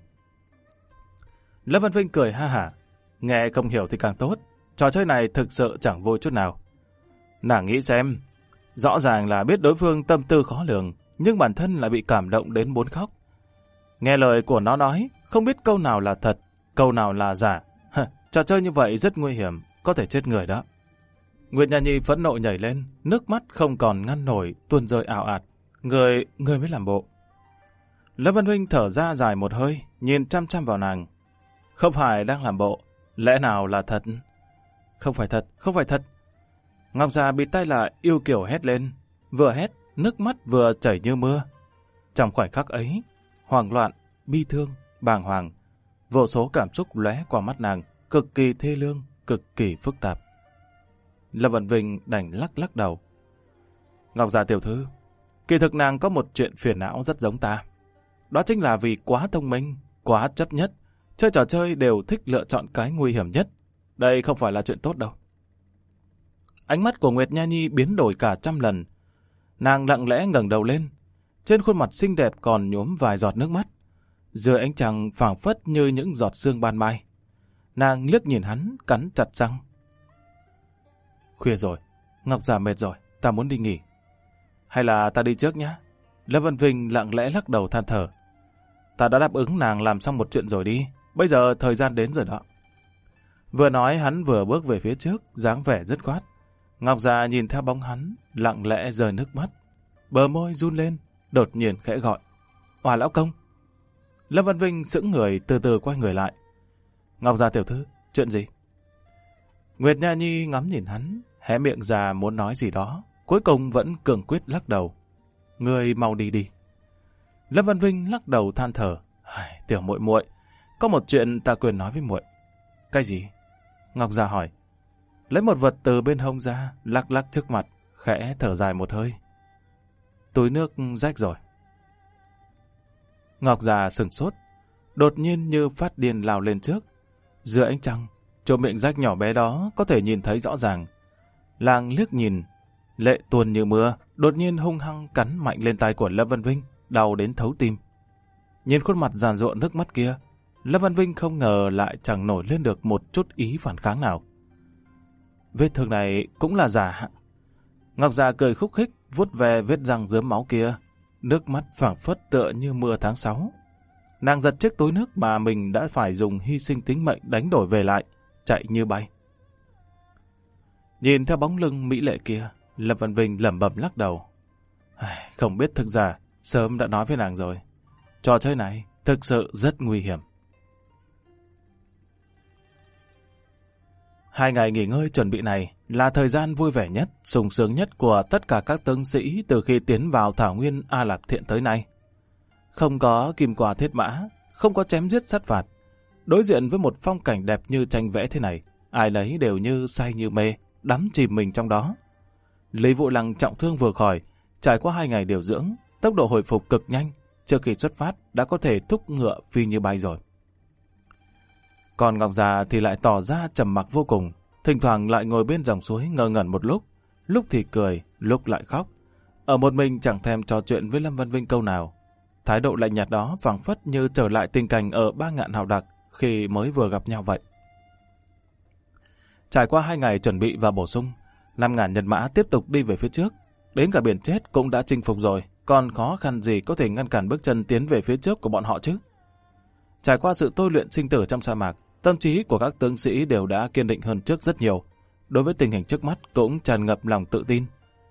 Lâm Văn Vinh cười ha hả. Nghe không hiểu thì càng tốt. Trò chơi này thực sự chẳng vui chút nào. Nàng nghĩ xem. Rõ ràng là biết đối phương tâm tư khó lường, nhưng bản thân lại bị cảm động đến muốn khóc. Nghe lời của nó nói, không biết câu nào là thật, câu nào là giả. Trò chơi như vậy rất nguy hiểm, có thể chết người đó. Nguyệt Nha Nhi phẫn nộ nhảy lên, nước mắt không còn ngăn nổi, tuôn rơi ào ạt. Người mới làm bộ. Lâm Văn Huynh thở ra dài một hơi, nhìn chăm chăm vào nàng. Không phải đang làm bộ, lẽ nào là thật? Không phải thật, không phải thật. Ngọc Già bị tay lại yêu kiều hét lên, vừa hét, nước mắt vừa chảy như mưa. Trong khoảnh khắc ấy, hoảng loạn, bi thương, bàng hoàng, vô số cảm xúc lóe qua mắt nàng, cực kỳ thê lương, cực kỳ phức tạp. Lâm Văn Vinh đành lắc đầu. Ngọc Già tiểu thư, kỳ thực nàng có một chuyện phiền não rất giống ta. Đó chính là vì quá thông minh, quá chấp nhất, chơi trò chơi đều thích lựa chọn cái nguy hiểm nhất. Đây không phải là chuyện tốt đâu. Ánh mắt của Nguyệt Nha Nhi biến đổi cả trăm lần. Nàng lặng lẽ ngẩng đầu lên. Trên khuôn mặt xinh đẹp còn nhuốm vài giọt nước mắt. Dưới ánh trăng phảng phất như những giọt sương ban mai. Nàng liếc nhìn hắn, cắn chặt răng. Khuya rồi, Ngọc Già mệt rồi, ta muốn đi nghỉ. Hay là ta đi trước nhé? Lâm Văn Vinh lặng lẽ lắc đầu than thở. Ta đã đáp ứng nàng làm xong một chuyện rồi đi. Bây giờ thời gian đến rồi đó. Vừa nói hắn vừa bước về phía trước, dáng vẻ dứt khoát. Ngọc Già nhìn theo bóng hắn, lặng lẽ rơi nước mắt. Bờ môi run lên, đột nhiên khẽ gọi. Oà lão công. Lâm Văn Vinh sững người từ từ quay người lại. Ngọc Gia tiểu thư, chuyện gì? Nguyệt Nha Nhi ngắm nhìn hắn, hé miệng ra muốn nói gì đó, cuối cùng vẫn cường quyết lắc đầu. Ngươi mau đi đi. Lâm Văn Vinh lắc đầu than thở. Tiểu muội muội, có một chuyện ta quên nói với muội. Cái gì? Ngọc Gia hỏi. Lấy một vật từ bên hông ra, lắc lắc trước mặt, khẽ thở dài một hơi. Túi nước rách rồi. Ngọc Gia sửng sốt, đột nhiên như phát điên lao lên trước. Giữa ánh trăng, chỗ miệng rách nhỏ bé đó có thể nhìn thấy rõ ràng. Làng liếc nhìn, lệ tuôn như mưa, đột nhiên hung hăng cắn mạnh lên tay của Lâm Văn Vinh, đau đến thấu tim. Nhìn khuôn mặt giàn giụa nước mắt kia, Lâm Văn Vinh không ngờ lại chẳng nổi lên được một chút ý phản kháng nào. Vết thương này cũng là giả. Ngọc Dạ cười khúc khích, vuốt về vết răng rớm máu kia, nước mắt phảng phất tựa như mưa tháng 6. Nàng giật chiếc túi nước mà mình đã phải dùng hy sinh tính mệnh đánh đổi về lại, chạy như bay. Nhìn theo bóng lưng mỹ lệ kia, Lâm Văn Vinh lẩm bẩm lắc đầu. Không biết thực giả, sớm đã nói với nàng rồi. Trò chơi này thực sự rất nguy hiểm. 2 ngày nghỉ ngơi chuẩn bị này là thời gian vui vẻ nhất, sung sướng nhất của tất cả các tướng sĩ từ khi tiến vào thảo nguyên A Lạp Thiện tới nay. Không có kim qua thiết mã, không có chém giết sát phạt. Đối diện với một phong cảnh đẹp như tranh vẽ thế này, ai nấy đều như say như mê, đắm chìm mình trong đó. Lý Vũ Lăng trọng thương vừa khỏi, trải qua 2 ngày điều dưỡng, tốc độ hồi phục cực nhanh, trước khi xuất phát đã có thể thúc ngựa phi như bay rồi. Còn Ngọc Già thì lại tỏ ra trầm mặc vô cùng, thỉnh thoảng lại ngồi bên dòng suối ngơ ngẩn một lúc thì cười, lúc lại khóc. Ở một mình chẳng thèm trò chuyện với Lâm Văn Vinh câu nào. Thái độ lạnh nhạt đó phảng phất như trở lại tình cảnh ở Ba Ngạn Hào Đặc khi mới vừa gặp nhau vậy. Trải qua 2 ngày chuẩn bị và bổ sung, 5.000 nhân mã tiếp tục đi về phía trước. Đến cả biển chết cũng đã chinh phục rồi, còn khó khăn gì có thể ngăn cản bước chân tiến về phía trước của bọn họ chứ? Trải qua sự tôi luyện sinh tử trong sa mạc, tâm trí của các tướng sĩ đều đã kiên định hơn trước rất nhiều. Đối với tình hình trước mắt cũng tràn ngập lòng tự tin.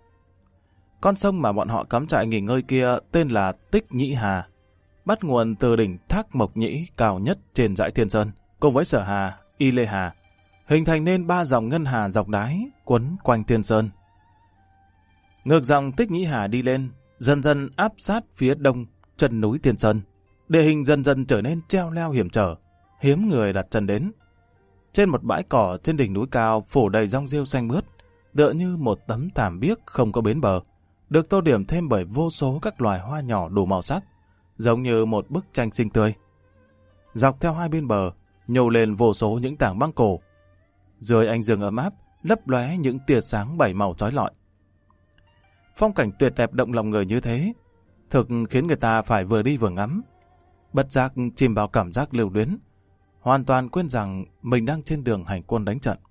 Con sông mà bọn họ cắm trại nghỉ ngơi kia tên là Tích Nhĩ Hà, bắt nguồn từ đỉnh Thác Mộc Nhĩ cao nhất trên dãy Thiên Sơn, cùng với Sở Hà, Y Lê Hà, hình thành nên 3 dòng ngân hà dọc đáy quấn quanh Thiên Sơn. Ngược dòng Tích Nhĩ Hà đi lên, dần dần áp sát phía đông chân núi Thiên Sơn. Địa hình dần dần trở nên treo leo hiểm trở, hiếm người đặt chân đến. Trên một bãi cỏ trên đỉnh núi cao phủ đầy rong rêu xanh mướt, tựa như một tấm thảm biếc không có bến bờ, được tô điểm thêm bởi vô số các loài hoa nhỏ đủ màu sắc, giống như một bức tranh xinh tươi. Dọc theo 2 bên bờ, nhô lên vô số những tảng băng cổ. Dưới ánh dương ấm áp, lấp lóe những tia sáng 7 màu chói lọi. Phong cảnh tuyệt đẹp động lòng người như thế, thực khiến người ta phải vừa đi vừa ngắm, bất giác chìm vào cảm giác lưu luyến, hoàn toàn quên rằng mình đang trên đường hành quân đánh trận.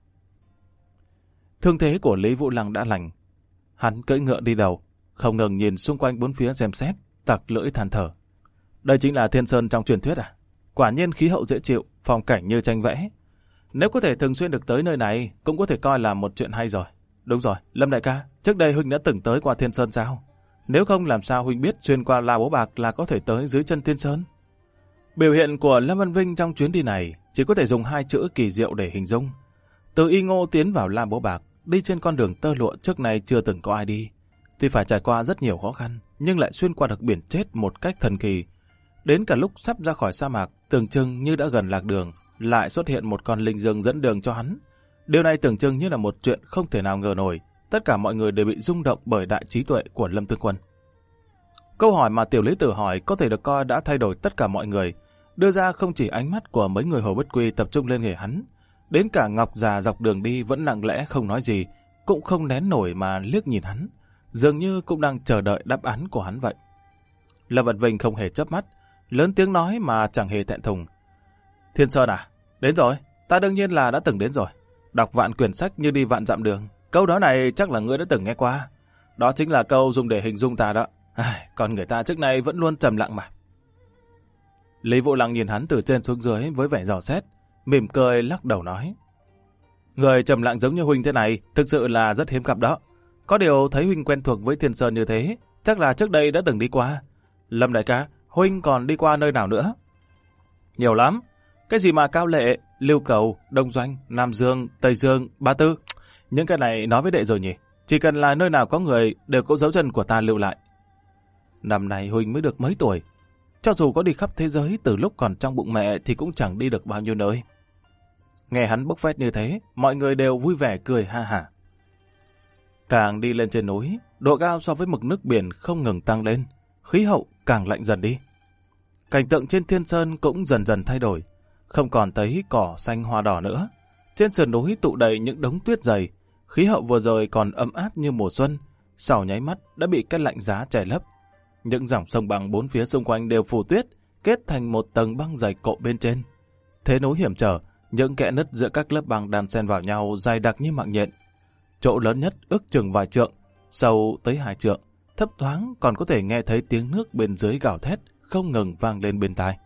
Thương thế của Lý Vũ Lăng đã lành. Hắn cưỡi ngựa đi đầu, không ngừng nhìn xung quanh bốn phía xem xét, tặc lưỡi than thở. Đây chính là Thiên Sơn trong truyền thuyết à? Quả nhiên khí hậu dễ chịu, phong cảnh như tranh vẽ. Nếu có thể thường xuyên được tới nơi này, cũng có thể coi là một chuyện hay rồi. Đúng rồi, Lâm đại ca, trước đây huynh đã từng tới qua Thiên Sơn sao? Nếu không làm sao huynh biết xuyên qua La Bố Bạc là có thể tới dưới chân Thiên Sơn? Biểu hiện của Lâm Văn Vinh trong chuyến đi này chỉ có thể dùng 2 chữ kỳ diệu để hình dung. Từ Y Ngô tiến vào La Bố Bạc, đi trên con đường tơ lụa trước nay chưa từng có ai đi. Tuy phải trải qua rất nhiều khó khăn, nhưng lại xuyên qua được biển chết một cách thần kỳ. Đến cả lúc sắp ra khỏi sa mạc, tưởng chừng như đã gần lạc đường, lại xuất hiện một con linh dương dẫn đường cho hắn. Điều này tưởng chừng như là một chuyện không thể nào ngờ nổi. Tất cả mọi người đều bị rung động bởi đại trí tuệ của Lâm Tướng Quân. Câu hỏi mà Tiểu Lý Tử hỏi có thể được coi đã thay đổi tất cả mọi người, đưa ra không chỉ ánh mắt của mấy người Hồ Bất Quy tập trung lên người hắn, đến cả Ngọc Già dọc đường đi vẫn lặng lẽ không nói gì, cũng không nén nổi mà liếc nhìn hắn, dường như cũng đang chờ đợi đáp án của hắn vậy. Lâm Văn Vinh không hề chớp mắt, lớn tiếng nói mà chẳng hề thẹn thùng. Thiên Sơn à? Đến rồi, ta đương nhiên là đã từng đến rồi. Đọc vạn quyển sách như đi vạn dặm đường. Câu đó này chắc là ngươi đã từng nghe qua. Đó chính là câu dùng để hình dung ta đó. Còn người ta trước nay vẫn luôn trầm lặng mà. Lý Vũ Lăng nhìn hắn từ trên xuống dưới với vẻ dò xét, mỉm cười lắc đầu nói. Người trầm lặng giống như huynh thế này thực sự là rất hiếm gặp đó. Có điều thấy huynh quen thuộc với Thiên Sơn như thế, chắc là trước đây đã từng đi qua. Lâm đại ca, huynh còn đi qua nơi nào nữa? Nhiều lắm. Cái gì mà Cao Lệ, Lưu Cầu, Đông Doanh, Nam Dương, Tây Dương, Ba Tư. Những cái này nói với đệ rồi nhỉ? Chỉ cần là nơi nào có người đều có dấu chân của ta lưu lại. Năm nay huynh mới được mấy tuổi. Cho dù có đi khắp thế giới từ lúc còn trong bụng mẹ thì cũng chẳng đi được bao nhiêu nơi. Nghe hắn bốc phét như thế, mọi người đều vui vẻ cười ha hả. Càng đi lên trên núi, độ cao so với mực nước biển không ngừng tăng lên, khí hậu càng lạnh dần đi. Cảnh tượng trên Thiên Sơn cũng dần dần thay đổi, không còn thấy cỏ xanh hoa đỏ nữa. Trên sườn núi tụ đầy những đống tuyết dày, khí hậu vừa rồi còn ấm áp như mùa xuân, sau nháy mắt đã bị cái lạnh giá che lấp. Những dòng sông băng bốn phía xung quanh đều phủ tuyết, kết thành một tầng băng dày cộ bên trên. Thế núi hiểm trở, những kẽ nứt giữa các lớp băng đan xen vào nhau dày đặc như mạng nhện. Chỗ lớn nhất ước chừng vài trượng, sâu tới 2 trượng, thấp thoáng còn có thể nghe thấy tiếng nước bên dưới gào thét, không ngừng vang lên bên tai.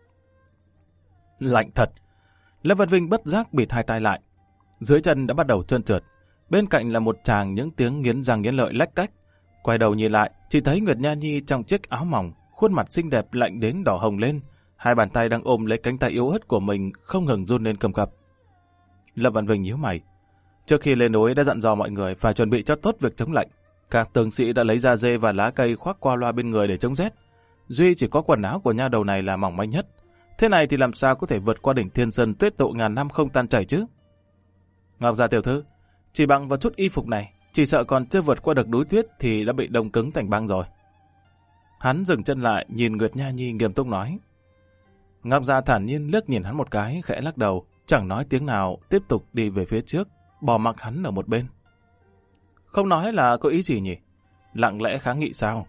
Lạnh thật. Lâm Văn Vinh bất giác bịt hai tai lại. Dưới chân đã bắt đầu trơn trượt. Bên cạnh là một tràng những tiếng nghiến răng nghiến lợi lách cách. Quay đầu nhìn lại, chỉ thấy Nguyệt Nha Nhi trong chiếc áo mỏng, khuôn mặt xinh đẹp lạnh đến đỏ hồng lên. Hai bàn tay đang ôm lấy cánh tay yếu ớt của mình không ngừng run lên cầm cập. Lâm Văn Vinh nhíu mày. Trước khi lên núi đã dặn dò mọi người phải chuẩn bị cho tốt việc chống lạnh. Các tướng sĩ đã lấy da dê và lá cây khoác qua loa bên người để chống rét. Duy chỉ có quần áo của nha đầu này là mỏng manh nhất. Thế này thì làm sao có thể vượt qua đỉnh Thiên Sơn tuyết tụ ngàn năm không tan chảy chứ? Ngọc Gia tiểu thư, chỉ bằng vào chút y phục này, chỉ sợ còn chưa vượt qua được núi tuyết thì đã bị đông cứng thành băng rồi. Hắn dừng chân lại nhìn Nguyệt Nha Nhi nghiêm túc nói. Ngọc Gia thản nhiên liếc nhìn hắn một cái, khẽ lắc đầu, chẳng nói tiếng nào, tiếp tục đi về phía trước, bỏ mặc hắn ở một bên. Không nói là có ý gì nhỉ? Lặng lẽ kháng nghị sao?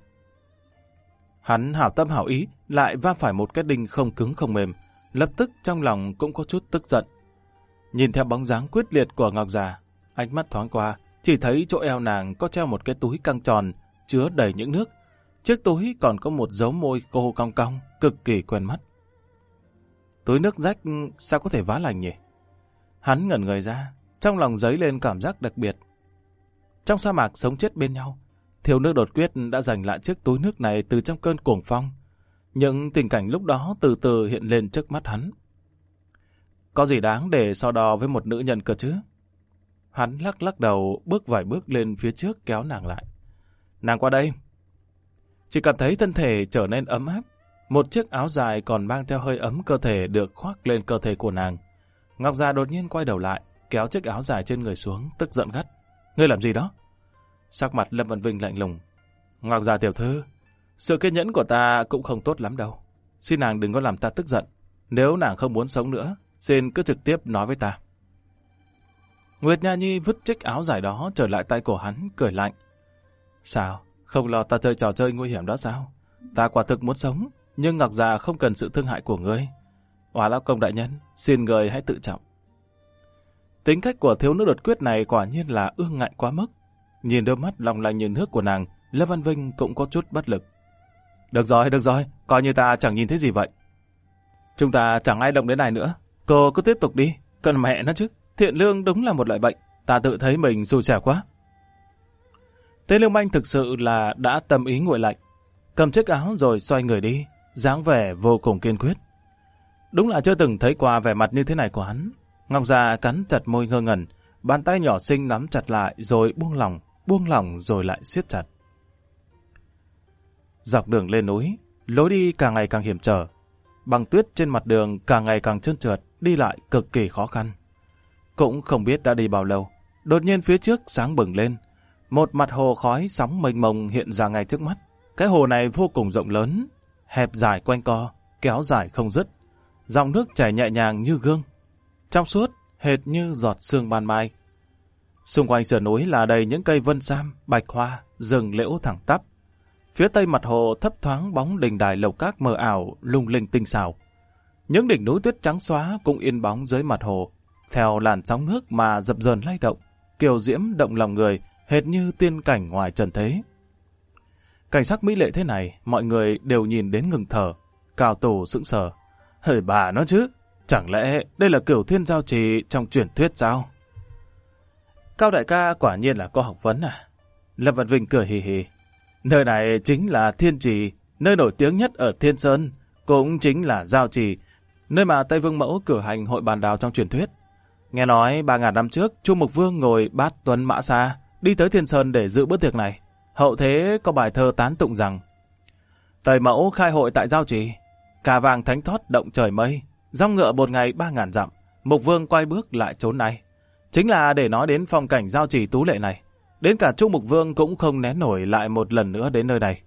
Hắn hảo tâm hảo ý, lại va phải một cái đinh không cứng không mềm, lập tức trong lòng cũng có chút tức giận. Nhìn theo bóng dáng quyết liệt của Ngọc Già, ánh mắt thoáng qua, chỉ thấy chỗ eo nàng có treo một cái túi căng tròn, chứa đầy những nước. Chiếc túi còn có một dấu môi cô cong cong, cực kỳ quen mắt. Túi nước rách sao có thể vá lành nhỉ? Hắn ngẩn người ra, trong lòng dấy lên cảm giác đặc biệt. Trong sa mạc sống chết bên nhau, Thiếu Nữ Đột Quyết đã giành lại chiếc túi nước này từ trong cơn cuồng phong. Những tình cảnh lúc đó từ từ hiện lên trước mắt hắn. Có gì đáng để so đo với một nữ nhân cơ chứ? Hắn lắc lắc đầu, bước vài bước lên phía trước kéo nàng lại. Nàng qua đây. Chỉ cảm thấy thân thể trở nên ấm áp. Một chiếc áo dài còn mang theo hơi ấm cơ thể được khoác lên cơ thể của nàng. Ngọc Già đột nhiên quay đầu lại, kéo chiếc áo dài trên người xuống, tức giận gắt. Ngươi làm gì đó? Sắc mặt Lâm Văn Vinh lạnh lùng. Ngọc Già tiểu thư, sự kiên nhẫn của ta cũng không tốt lắm đâu. Xin nàng đừng có làm ta tức giận. Nếu nàng không muốn sống nữa, xin cứ trực tiếp nói với ta. Nguyệt Nha Nhi vứt chiếc áo dài đó trở lại tay của hắn, cười lạnh. Sao? Không lo ta chơi trò chơi nguy hiểm đó sao? Ta quả thực muốn sống, nhưng Ngọc Già không cần sự thương hại của ngươi. Oà lão công đại nhân, xin người hãy tự trọng. Tính cách của Thiếu Nữ Đột Quyết này quả nhiên là ương ngạnh quá mức. Nhìn đôi mắt long lanh như nước của nàng, Lâm Văn Vinh cũng có chút bất lực. Được rồi, coi như ta chẳng nhìn thấy gì vậy. Chúng ta chẳng ai động đến này nữa. Cô cứ tiếp tục đi, cần mẹ nó chứ. Thiện lương đúng là một loại bệnh, ta tự thấy mình xui xẻo quá. Tế Lương Manh thực sự là đã tâm ý nguội lạnh, cầm chiếc áo rồi xoay người đi, dáng vẻ vô cùng kiên quyết. Đúng là chưa từng thấy qua vẻ mặt như thế này của hắn. Ngọc Già cắn chặt môi ngơ ngẩn, bàn tay nhỏ xinh nắm chặt lại rồi buông lỏng rồi lại siết chặt. Dọc đường lên núi, lối đi càng ngày càng hiểm trở. Băng tuyết trên mặt đường càng ngày càng trơn trượt, đi lại cực kỳ khó khăn. Cũng không biết đã đi bao lâu, đột nhiên phía trước sáng bừng lên. Một mặt hồ khói sóng mênh mông hiện ra ngay trước mắt. Cái hồ này vô cùng rộng lớn, hẹp dài quanh co, kéo dài không dứt. Dòng nước chảy nhẹ nhàng như gương, trong suốt hệt như giọt sương ban mai. Xung quanh sườn núi là đầy những cây vân sam, bạch hoa, rừng liễu thẳng tắp. Phía tây mặt hồ thấp thoáng bóng đình đài lầu cát mờ ảo, lung linh tinh xảo. Những đỉnh núi tuyết trắng xóa cũng yên bóng dưới mặt hồ, theo làn sóng nước mà dập dờn lay động, kiều diễm động lòng người, hệt như tiên cảnh ngoài trần thế. Cảnh sắc mỹ lệ thế này, mọi người đều nhìn đến ngừng thở. Cao Tổ sững sờ. Hỡi bà nó chứ, chẳng lẽ đây là Cửu Thiên Giao Trì trong truyền thuyết sao? Cao đại ca quả nhiên là có học vấn à? Lâm Văn Vinh cười hì hì. Nơi này chính là Thiên Trì, nơi nổi tiếng nhất ở Thiên Sơn, cũng chính là Giao Trì, nơi mà Tây Vương Mẫu cử hành hội bàn đào trong truyền thuyết. Nghe nói 3.000 năm trước, Chu Mục Vương ngồi bát tuấn mã xa, đi tới Thiên Sơn để dự bữa tiệc này. Hậu thế có bài thơ tán tụng rằng: Tây Mẫu khai hội tại Giao Trì, cà vàng thánh thót động trời mây, dong ngựa một ngày 3.000 dặm, Mục Vương quay bước lại chốn này. Chính là để nói đến phong cảnh Giao Trì tú lệ này. Đến cả Chu Mục Vương cũng không nén nổi lại một lần nữa đến nơi này.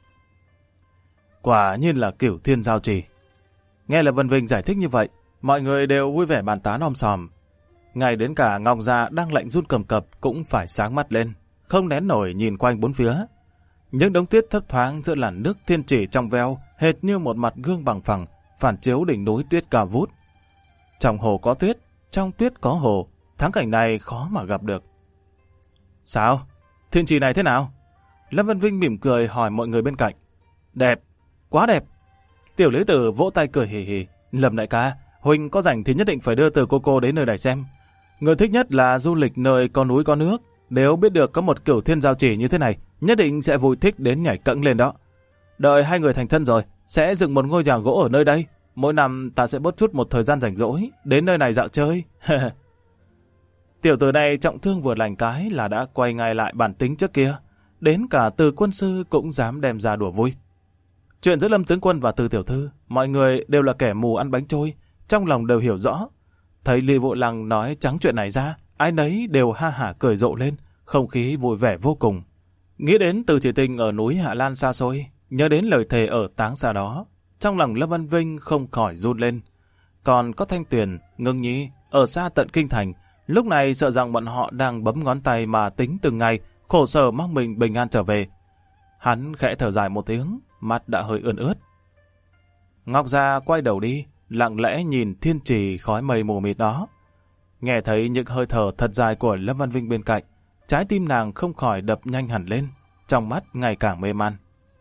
Quả nhiên là Cửu Thiên Giao Trì. Nghe Lâm Vân Vinh giải thích như vậy, mọi người đều vui vẻ bàn tán om sòm. Ngay đến cả Ngọc Già đang lạnh run cầm cập cũng phải sáng mắt lên, không nén nổi nhìn quanh bốn phía. Những đống tuyết thấp thoáng giữa làn nước Thiên Trì trong veo, hệt như một mặt gương bằng phẳng, phản chiếu đỉnh núi tuyết cao vút. Trong hồ có tuyết, trong tuyết có hồ, thắng cảnh này khó mà gặp được. Sao? Thiên Trì này thế nào? Lâm Vân Vinh mỉm cười hỏi mọi người bên cạnh. Đẹp, quá đẹp. Tiểu Lý Tử vỗ tay cười hì hì. Lâm đại ca, Huynh có rảnh thì nhất định phải đưa từ cô đến nơi này xem. Người thích nhất là du lịch nơi có núi có nước. Nếu biết được có một Cửu Thiên Giao Trì như thế này, nhất định sẽ vui thích đến nhảy cẫng lên đó. Đợi hai người thành thân rồi, sẽ dựng một ngôi nhà gỗ ở nơi đây. Mỗi năm ta sẽ bớt chút một thời gian rảnh rỗi, đến nơi này dạo chơi. Tiểu tử này trọng thương vừa lành cái là đã quay ngay lại bản tính trước kia. Đến cả Từ quân sư cũng dám đem ra đùa vui. Chuyện giữa Lâm tướng quân và Từ tiểu thư, mọi người đều là kẻ mù ăn bánh trôi, trong lòng đều hiểu rõ. Thấy Lý Vụ Lăng nói trắng chuyện này ra, ai nấy đều ha hả cười rộ lên, không khí vui vẻ vô cùng. Nghĩ đến Từ Chỉ Tình ở núi Hạ Lan xa xôi, nhớ đến lời thề ở Táng Xa đó, trong lòng Lâm Văn Vinh không khỏi run lên. Còn có Thanh Tuyền, Ngưng Nhi ở xa tận kinh thành, lúc này sợ rằng bọn họ đang bấm ngón tay mà tính từng ngày, khổ sở mong mình bình an trở về. Hắn khẽ thở dài một tiếng, mắt đã hơi ươn ướt. Ngọc Gia quay đầu đi, lặng lẽ nhìn Thiên Trì khói mây mù mịt đó. Nghe thấy những hơi thở thật dài của Lâm Văn Vinh bên cạnh, trái tim nàng không khỏi đập nhanh hẳn lên, trong mắt ngày càng mê man.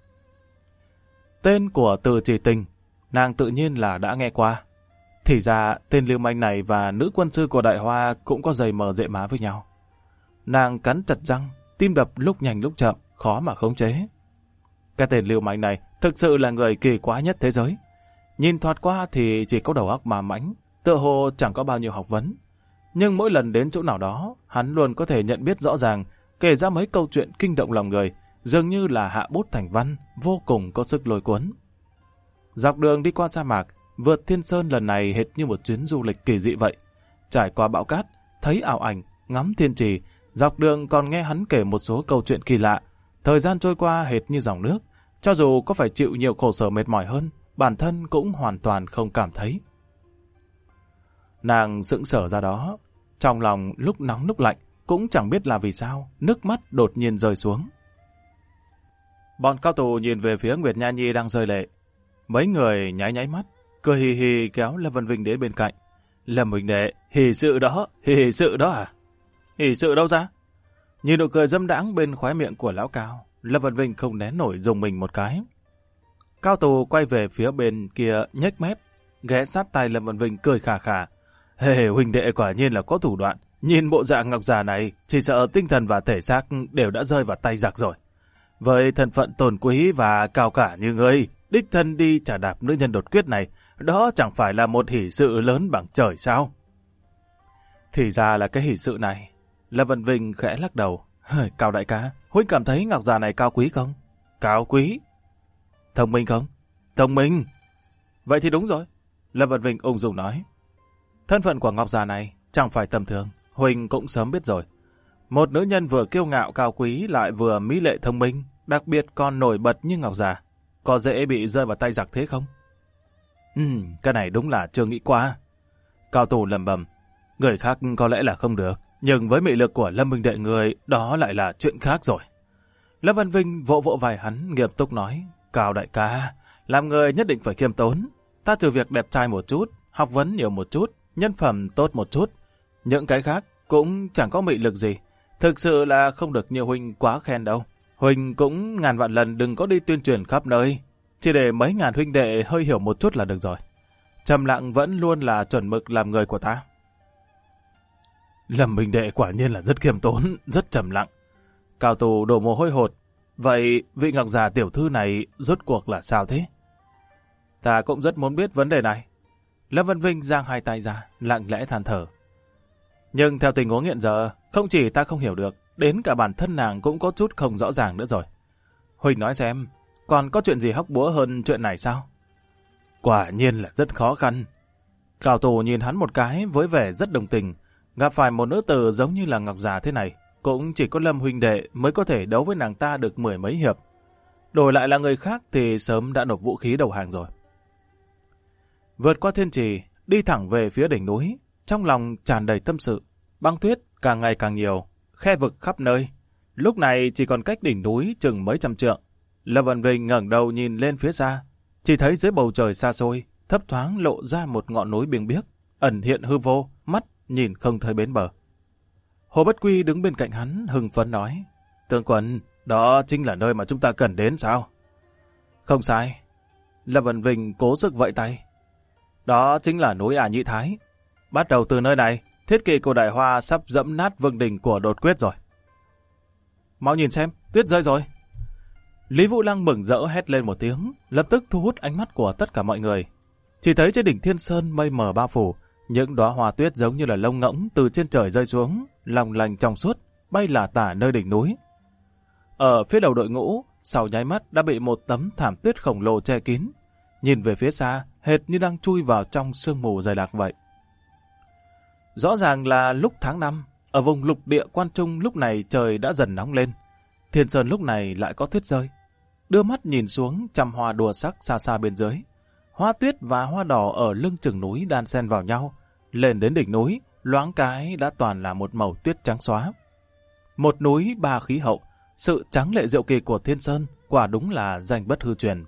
Tên của Từ Chỉ Tình, nàng tự nhiên là đã nghe qua. Thì ra tên lưu manh này và nữ quân sư của Đại Hoa cũng có giày mờ dệ má với nhau. Nàng cắn chặt răng, tim đập lúc nhanh lúc chậm, khó mà khống chế. Cái tên lưu manh này thực sự là người kỳ quái nhất thế giới. Nhìn thoạt qua thì chỉ có đầu óc mà mãnh, tựa hồ chẳng có bao nhiêu học vấn. Nhưng mỗi lần đến chỗ nào đó, hắn luôn có thể nhận biết rõ ràng, kể ra mấy câu chuyện kinh động lòng người, dường như là hạ bút thành văn, vô cùng có sức lôi cuốn. Dọc đường đi qua sa mạc, vượt Thiên Sơn lần này hệt như một chuyến du lịch kỳ dị vậy. Trải qua bão cát, thấy ảo ảnh, ngắm thiên trì, dọc đường còn nghe hắn kể một số câu chuyện kỳ lạ. Thời gian trôi qua hệt như dòng nước, cho dù có phải chịu nhiều khổ sở mệt mỏi hơn, bản thân cũng hoàn toàn không cảm thấy. Nàng sững sờ ra đó, trong lòng lúc nóng lúc lạnh, cũng chẳng biết là vì sao, nước mắt đột nhiên rơi xuống. Bọn cao tù nhìn về phía Nguyệt Nha Nhi đang rơi lệ. Mấy người nháy nháy mắt, cười hì hì kéo Lâm Văn Vinh đến bên cạnh. Lâm huynh đệ, hỉ sự đó à? Hỉ sự đâu ra? Nhìn nụ cười dâm đãng bên khóe miệng của lão Cao, Lâm Văn Vinh không nén nổi dùng mình một cái. Cao tù quay về phía bên kia nhếch mép, ghé sát tay Lâm Văn Vinh cười khà khà. Hề, huynh đệ quả nhiên là có thủ đoạn. Nhìn bộ dạng Ngọc già này, chỉ sợ tinh thần và thể xác đều đã rơi vào tay giặc rồi. Với thân phận tôn quý và cao cả như ngươi, đích thân đi trả đạp nữ nhân đột quyết này, đó chẳng phải là một hỷ sự lớn bằng trời sao? Thì ra là cái hỷ sự này. Lâm Văn Vinh khẽ lắc đầu. Cao đại ca, huynh cảm thấy Ngọc già này cao quý không? Cao quý? Thông minh không? Thông minh. Vậy thì đúng rồi. Lâm Văn Vinh ung dung nói. Thân phận của Ngọc già này chẳng phải tầm thường, huynh cũng sớm biết rồi. Một nữ nhân vừa kiêu ngạo cao quý lại vừa mỹ lệ thông minh, đặc biệt còn nổi bật như Ngọc già, có dễ bị rơi vào tay giặc thế không? Cái này đúng là chưa nghĩ qua. Cao tù lầm bầm, người khác có lẽ là không được, nhưng với mị lực của Lâm huynh đệ người, đó lại là chuyện khác rồi. Lâm Văn Vinh vỗ vỗ vai hắn, nghiêm túc nói, Cao đại ca, làm người nhất định phải khiêm tốn. Ta trừ việc đẹp trai một chút, học vấn nhiều một chút, nhân phẩm tốt một chút, những cái khác cũng chẳng có mị lực gì. Thực sự là không được nhiều huynh quá khen đâu. Huynh cũng ngàn vạn lần đừng có đi tuyên truyền khắp nơi, chỉ để mấy ngàn huynh đệ hơi hiểu một chút là được rồi. Trầm lặng vẫn luôn là chuẩn mực làm người của ta. Lâm huynh đệ quả nhiên là rất khiêm tốn, rất trầm lặng. Cao tù đổ mồ hôi hột, Vậy vị ngọc già tiểu thư này rốt cuộc là sao thế? Ta cũng rất muốn biết vấn đề này. Lâm Vân Vinh giang hai tay ra, lặng lẽ than thở. Nhưng theo tình huống hiện giờ, không chỉ ta không hiểu được, đến cả bản thân nàng cũng có chút không rõ ràng nữa rồi. Huỳnh nói xem, còn có chuyện gì hóc búa hơn chuyện này sao? Quả nhiên là rất khó khăn. Cao Tù nhìn hắn một cái với vẻ rất đồng tình, gặp phải một nữ tử giống như là ngọc già thế này, cũng chỉ có Lâm huynh đệ mới có thể đấu với nàng ta được 10 mấy hiệp. Đổi lại là người khác thì sớm đã nộp vũ khí đầu hàng rồi. Vượt qua thiên trì, đi thẳng về phía đỉnh núi, trong lòng tràn đầy tâm sự. Băng tuyết càng ngày càng nhiều, khe vực khắp nơi. Lúc này chỉ còn cách đỉnh núi chừng mấy trăm trượng. Lâm Vân Vinh ngẩng đầu nhìn lên phía xa, chỉ thấy dưới bầu trời xa xôi, thấp thoáng lộ ra một ngọn núi biếng biếc, ẩn hiện hư vô, mắt nhìn không thấy bến bờ. Hồ Bất Quy đứng bên cạnh hắn hưng phấn nói, tướng quân, đó chính là nơi mà chúng ta cần đến sao? Không sai. Lâm Vân Vinh cố sức vẫy tay. Đó chính là núi Ả Nhĩ Thái. Bắt đầu từ nơi này, thiết kỵ của Đại Hoa sắp dẫm nát vương đỉnh của Đột Quyết rồi. Mau nhìn xem, tuyết rơi rồi. Lý Vũ Lăng mừng rỡ hét lên một tiếng, lập tức thu hút ánh mắt của tất cả mọi người. Chỉ thấy trên đỉnh Thiên Sơn mây mờ bao phủ, những đóa hoa tuyết giống như là lông ngỗng từ trên trời rơi xuống, lòng lành trong suốt, bay lả tả nơi đỉnh núi. Ở phía đầu đội ngũ, sau nháy mắt đã bị một tấm thảm tuyết khổng lồ che kín. Nhìn về phía xa, hệt như đang chui vào trong sương mù dày đặc vậy. Rõ ràng là lúc tháng 5, ở vùng lục địa Quan Trung lúc này trời đã dần nóng lên. Thiên Sơn lúc này lại có tuyết rơi. Đưa mắt nhìn xuống trăm hoa đua sắc xa xa bên dưới. Hoa tuyết và hoa đỏ ở lưng chừng núi đan xen vào nhau. Lên đến đỉnh núi, loáng cái đã toàn là một màu tuyết trắng xóa. Một núi ba khí hậu, sự trắng lệ diệu kỳ của Thiên Sơn quả đúng là danh bất hư truyền.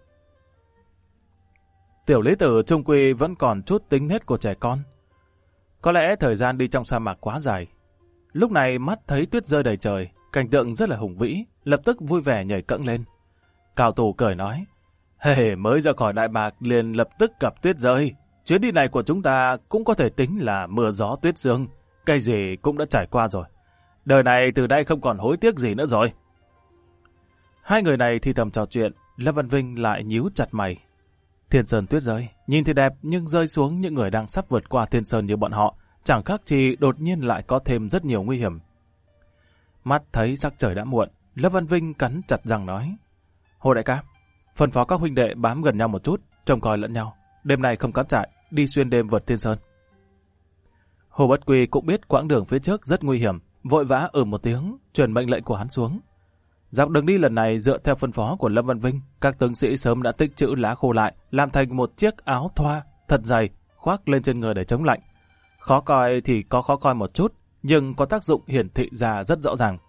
Tiểu Lý Tử trung quy vẫn còn chút tính nết của trẻ con. Có lẽ thời gian đi trong sa mạc quá dài. Lúc này mắt thấy tuyết rơi đầy trời, cảnh tượng rất là hùng vĩ, lập tức vui vẻ nhảy cẫng lên. Cao Tù cười nói, hề mới ra khỏi Đại Mạc liền lập tức gặp tuyết rơi. Chuyến đi này của chúng ta cũng có thể tính là mưa gió tuyết sương, cái gì cũng đã trải qua rồi. Đời này từ đây không còn hối tiếc gì nữa rồi. Hai người này thì thầm trò chuyện, Lâm Văn Vinh lại nhíu chặt mày. Thiên Sơn tuyết rơi, nhìn thì đẹp nhưng rơi xuống những người đang sắp vượt qua Thiên Sơn như bọn họ, chẳng khác chi đột nhiên lại có thêm rất nhiều nguy hiểm. Mắt thấy sắc trời đã muộn, Lâm Văn Vinh cắn chặt răng nói, Hồ đại ca, phân phó các huynh đệ bám gần nhau một chút, trông coi lẫn nhau, đêm nay không cắm trại, đi xuyên đêm vượt Thiên Sơn. Hồ Bất Quy cũng biết quãng đường phía trước rất nguy hiểm, vội vã một tiếng, truyền mệnh lệnh của hắn xuống. Dọc đường đi lần này dựa theo phân phó của Lâm Văn Vinh, các tướng sĩ sớm đã tích trữ lá khô lại, làm thành một chiếc áo thoa thật dày, khoác lên trên người để chống lạnh. Khó coi thì có khó coi một chút, nhưng có tác dụng hiển thị ra rất rõ ràng.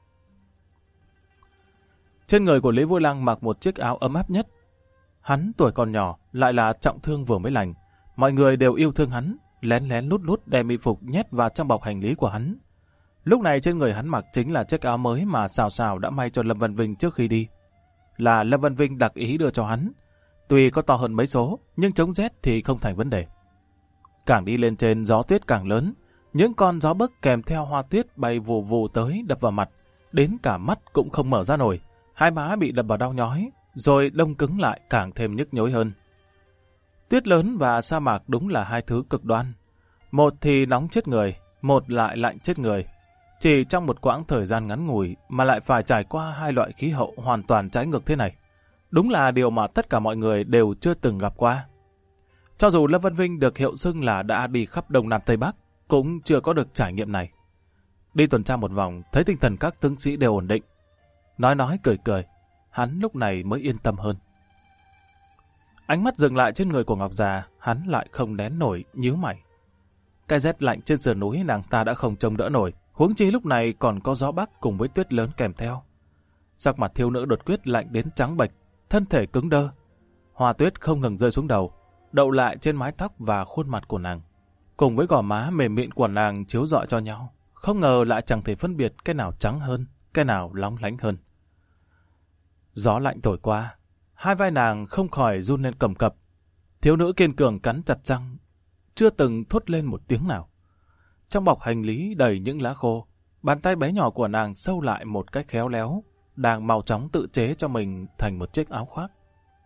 Trên người của Lý Vũ Lăng mặc một chiếc áo ấm áp nhất. Hắn tuổi còn nhỏ, lại là trọng thương vừa mới lành. Mọi người đều yêu thương hắn, lén lén lút lút đem y phục nhét vào trong bọc hành lý của hắn. Lúc này trên người hắn mặc chính là chiếc áo mới mà Sào Sào đã may cho Lâm Văn Vinh trước khi đi. Là Lâm Văn Vinh đặc ý đưa cho hắn. Tuy có to hơn mấy số, nhưng chống rét thì không thành vấn đề. Càng đi lên trên gió tuyết càng lớn, những con gió bấc kèm theo hoa tuyết bay vù vù tới đập vào mặt, đến cả mắt cũng không mở ra nổi, hai má bị đập vào đau nhói, rồi đông cứng lại càng thêm nhức nhối hơn. Tuyết lớn và sa mạc đúng là hai thứ cực đoan. Một thì nóng chết người, một lại lạnh chết người. Chỉ trong một quãng thời gian ngắn ngủi mà lại phải trải qua hai loại khí hậu hoàn toàn trái ngược thế này. Đúng là điều mà tất cả mọi người đều chưa từng gặp qua. Cho dù Lâm Văn Vinh được hiệu xưng là đã đi khắp Đông Nam Tây Bắc, cũng chưa có được trải nghiệm này. Đi tuần tra một vòng, thấy tinh thần các tướng sĩ đều ổn định. Nói cười cười, hắn lúc này mới yên tâm hơn. Ánh mắt dừng lại trên người của Ngọc Già, hắn lại không nén nổi, nhíu mày. Cái rét lạnh trên sườn núi nàng ta đã không trông đỡ nổi, huống chi lúc này còn có gió bắc cùng với tuyết lớn kèm theo. Sắc mặt thiếu nữ Đột Quyết lạnh đến trắng bệch, thân thể cứng đơ. Hoa tuyết không ngừng rơi xuống đầu, đậu lại trên mái tóc và khuôn mặt của nàng. Cùng với gò má mềm mịn của nàng chiếu rọi cho nhau, không ngờ lại chẳng thể phân biệt cái nào trắng hơn, cái nào lóng lánh hơn. Gió lạnh thổi qua, hai vai nàng không khỏi run lên cầm cập. Thiếu nữ kiên cường cắn chặt răng, chưa từng thốt lên một tiếng nào. Trong bọc hành lý đầy những lá khô, bàn tay bé nhỏ của nàng sâu lại một cách khéo léo, đang mau chóng tự chế cho mình thành một chiếc áo khoác.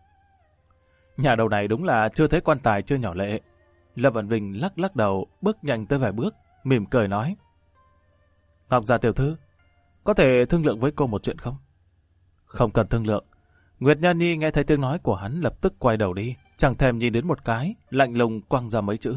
Nhà đầu này đúng là chưa thấy quan tài chưa nhỏ lệ. Lâm Văn Vinh lắc lắc đầu, bước nhanh tới vài bước, mỉm cười nói. Ngọc Gia tiểu thư, có thể thương lượng với cô một chuyện không? Không cần thương lượng. Nguyệt Nha Nhi nghe thấy tiếng nói của hắn lập tức quay đầu đi, chẳng thèm nhìn đến một cái, lạnh lùng quăng ra mấy chữ.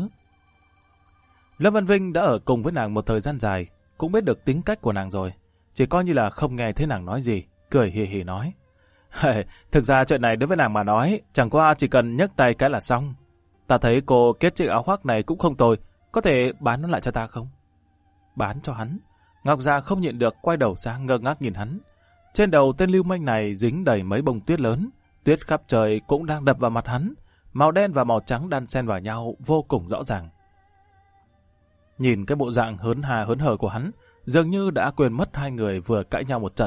Lâm Văn Vinh đã ở cùng với nàng một thời gian dài, cũng biết được tính cách của nàng rồi, chỉ coi như là không nghe thấy nàng nói gì, cười hì hì nói. Thực ra chuyện này đối với nàng mà nói, chẳng qua chỉ cần nhấc tay cái là xong. Ta thấy cô kết chiếc áo khoác này cũng không tồi, có thể bán nó lại cho ta không? Bán cho hắn? Ngọc Gia không nhịn được quay đầu sang ngơ ngác nhìn hắn. Trên đầu tên lưu manh này dính đầy mấy bông tuyết lớn, tuyết khắp trời cũng đang đập vào mặt hắn, màu đen và màu trắng đan xen vào nhau vô cùng rõ ràng. Nhìn cái bộ dạng hớn hà hớn hở của hắn, dường như đã quên mất hai người vừa cãi nhau một trận.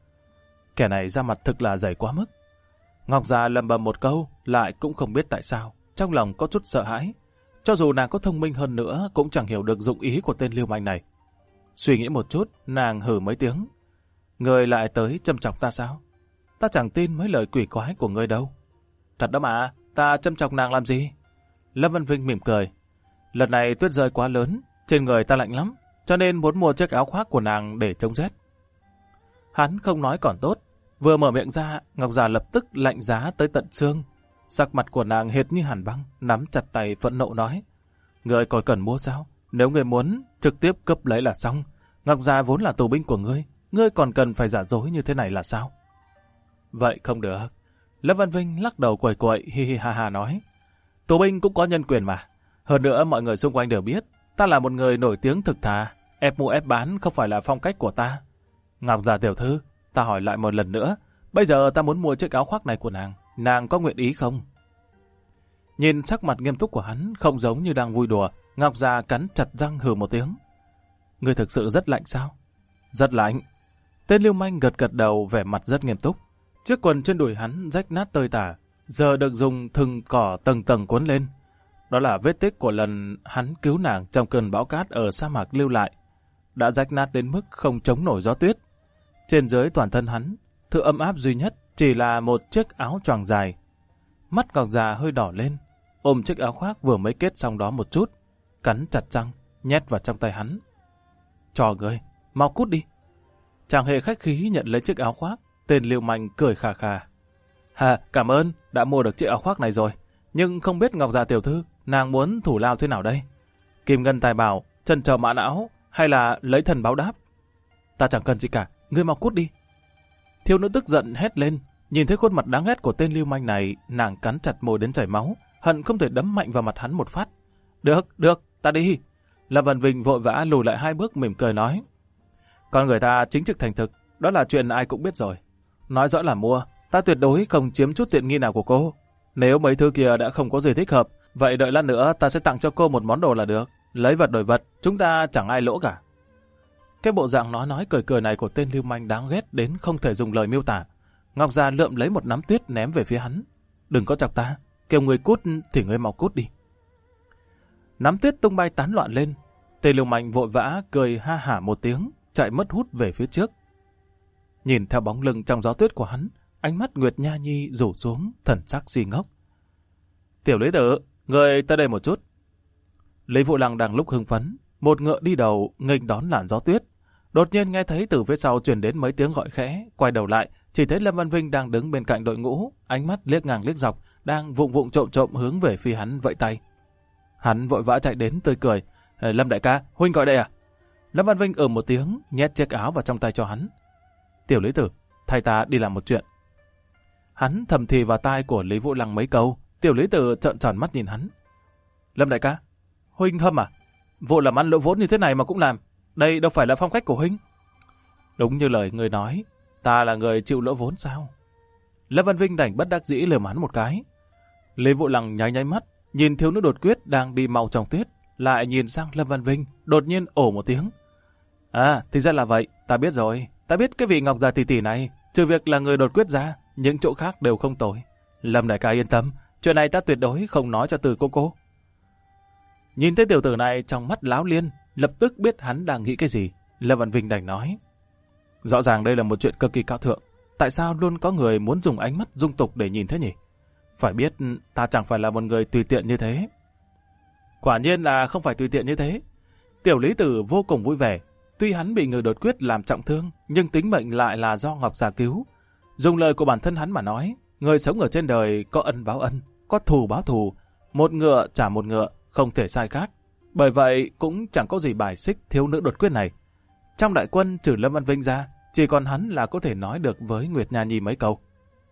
Kẻ này ra mặt thực là dày quá mức. Ngọc Gia lầm bầm một câu, lại cũng không biết tại sao, trong lòng có chút sợ hãi. Cho dù nàng có thông minh hơn nữa, cũng chẳng hiểu được dụng ý của tên lưu manh này. Suy nghĩ một chút, nàng hừ mấy tiếng. Ngươi lại tới châm chọc ta sao? Ta chẳng tin mấy lời quỷ quái của ngươi đâu. Thật đó mà, ta châm chọc nàng làm gì? Lâm Văn Vinh mỉm cười. Lần này tuyết rơi quá lớn, trên người ta lạnh lắm, cho nên muốn mua chiếc áo khoác của nàng để chống rét. Hắn không nói còn tốt, vừa mở miệng ra, Ngọc Già lập tức lạnh giá tới tận xương. Sắc mặt của nàng hệt như hàn băng, nắm chặt tay phẫn nộ nói. Ngươi còn cần mua sao? Nếu ngươi muốn, trực tiếp cướp lấy là xong. Ngọc Già vốn là tù binh của ngươi còn cần phải giả dối như thế này là sao? Vậy không được. Lâm Văn Vinh lắc đầu quẩy quậy, hi hi ha ha nói. Tù binh cũng có nhân quyền mà. Hơn nữa mọi người xung quanh đều biết, ta là một người nổi tiếng thực thà, ép mua ép bán không phải là phong cách của ta. Ngọc Già tiểu thư, ta hỏi lại một lần nữa, bây giờ ta muốn mua chiếc áo khoác này của nàng có nguyện ý không? Nhìn sắc mặt nghiêm túc của hắn, không giống như đang vui đùa, Ngọc Già cắn chặt răng hừ một tiếng. Ngươi thực sự rất lạnh sao? Rất lạnh. Tên lưu manh gật gật đầu, vẻ mặt rất nghiêm túc. Chiếc quần trên đùi hắn rách nát tơi tả, giờ được dùng thừng cỏ tầng tầng cuốn lên. Đó là vết tích của lần hắn cứu nàng trong cơn bão cát ở sa mạc lưu lại. Đã rách nát đến mức không chống nổi gió tuyết. Trên dưới toàn thân hắn, thứ ấm áp duy nhất chỉ là một chiếc áo choàng dài. Mắt Ngọc Già hơi đỏ lên, ôm chiếc áo khoác vừa mới kết xong đó một chút, cắn chặt răng, nhét vào trong tay hắn. Cho ngươi, mau cút đi. Chẳng hề khách khí nhận lấy chiếc áo khoác, tên lưu manh cười khà khà. Cảm ơn, đã mua được chiếc áo khoác này rồi. Nhưng không biết Ngọc Già tiểu thư, nàng muốn thủ lao thế nào đây? Kim ngân tài bảo, chân trầu mã não, hay là lấy thần báo đáp? Ta chẳng cần gì cả, ngươi mau cút đi. Thiếu nữ tức giận hét lên, nhìn thấy khuôn mặt đáng ghét của tên lưu manh này, nàng cắn chặt môi đến chảy máu, hận không thể đấm mạnh vào mặt hắn một phát. Được, ta đi. Lâm Văn Vinh vội vã lùi lại 2 bước mỉm cười nói. Con người ta chính trực thành thực, đó là chuyện ai cũng biết rồi. Nói rõ là mua, ta tuyệt đối không chiếm chút tiện nghi nào của cô. Nếu mấy thứ kia đã không có gì thích hợp, vậy đợi lát nữa ta sẽ tặng cho cô một món đồ là được. Lấy vật đổi vật, chúng ta chẳng ai lỗ cả. Cái bộ dạng nói cười này của tên lưu manh đáng ghét đến không thể dùng lời miêu tả. Ngọc Già lượm lấy một nắm tuyết ném về phía hắn. Đừng có chọc ta, kêu người cút thì người mau cút đi. Nắm tuyết tung bay tán loạn lên. Tên lưu manh vội vã cười ha hả một tiếng, chạy mất hút về phía trước. Nhìn theo bóng lưng trong gió tuyết của hắn, ánh mắt Nguyệt Nha Nhi rủ xuống, thần sắc si ngốc. Tiểu Lý Tử, người tới đây một chút. Lý Vụ Lăng đang lúc hưng phấn, một ngựa đi đầu nghênh đón làn gió tuyết. Đột nhiên nghe thấy từ phía sau truyền đến mấy tiếng gọi khẽ, quay đầu lại, chỉ thấy Lâm Văn Vinh đang đứng bên cạnh đội ngũ, ánh mắt liếc ngang liếc dọc, đang vụng trộm hướng về phía hắn vẫy tay. Hắn vội vã chạy đến tươi cười. Lâm đại ca, huynh gọi đây à? Lâm Văn Vinh một tiếng, nhét chiếc áo vào trong tay cho hắn. Tiểu Lý Tử, thay ta đi làm một chuyện. Hắn thầm thì vào tai của Lý Vũ Lăng mấy câu. Tiểu Lý Tử trợn tròn mắt nhìn hắn. Lâm đại ca, huynh hâm à? Vụ làm ăn lỗ vốn như thế này mà cũng làm. Đây đâu phải là phong cách của huynh. Đúng như lời người nói, ta là người chịu lỗ vốn sao? Lâm Văn Vinh đành bất đắc dĩ lườm hắn một cái. Lý Vũ Lăng nháy mắt, nhìn thiếu nữ đột quyết đang đi mau trong tuyết, lại nhìn sang Lâm Văn Vinh, đột nhiên ồ một tiếng. Thì ra là vậy, ta biết rồi. Ta biết cái vị Ngọc Già tỷ tỷ này, trừ việc là người đột quyết ra, những chỗ khác đều không tồi. Lâm đại ca yên tâm, chuyện này ta tuyệt đối không nói cho từ cô. Nhìn thấy tiểu tử này trong mắt láo liên, lập tức biết hắn đang nghĩ cái gì. Lâm Văn Vinh đành nói. Rõ ràng đây là một chuyện cực kỳ cao thượng, tại sao luôn có người muốn dùng ánh mắt dung tục để nhìn thế nhỉ? Phải biết ta chẳng phải là một người tùy tiện như thế. Quả nhiên là không phải tùy tiện như thế. Tiểu Lý Tử vô cùng vui vẻ. Tuy hắn bị người đột quyết làm trọng thương, nhưng tính mệnh lại là do Ngọc Già cứu. Dùng lời của bản thân hắn mà nói, người sống ở trên đời có ân báo ân, có thù báo thù, một ngựa trả một ngựa, không thể sai khác. Bởi vậy cũng chẳng có gì bài xích thiếu nữ đột quyết này. Trong đại quân trừ Lâm Văn Vinh ra, chỉ còn hắn là có thể nói được với Nguyệt Nha Nhi mấy câu.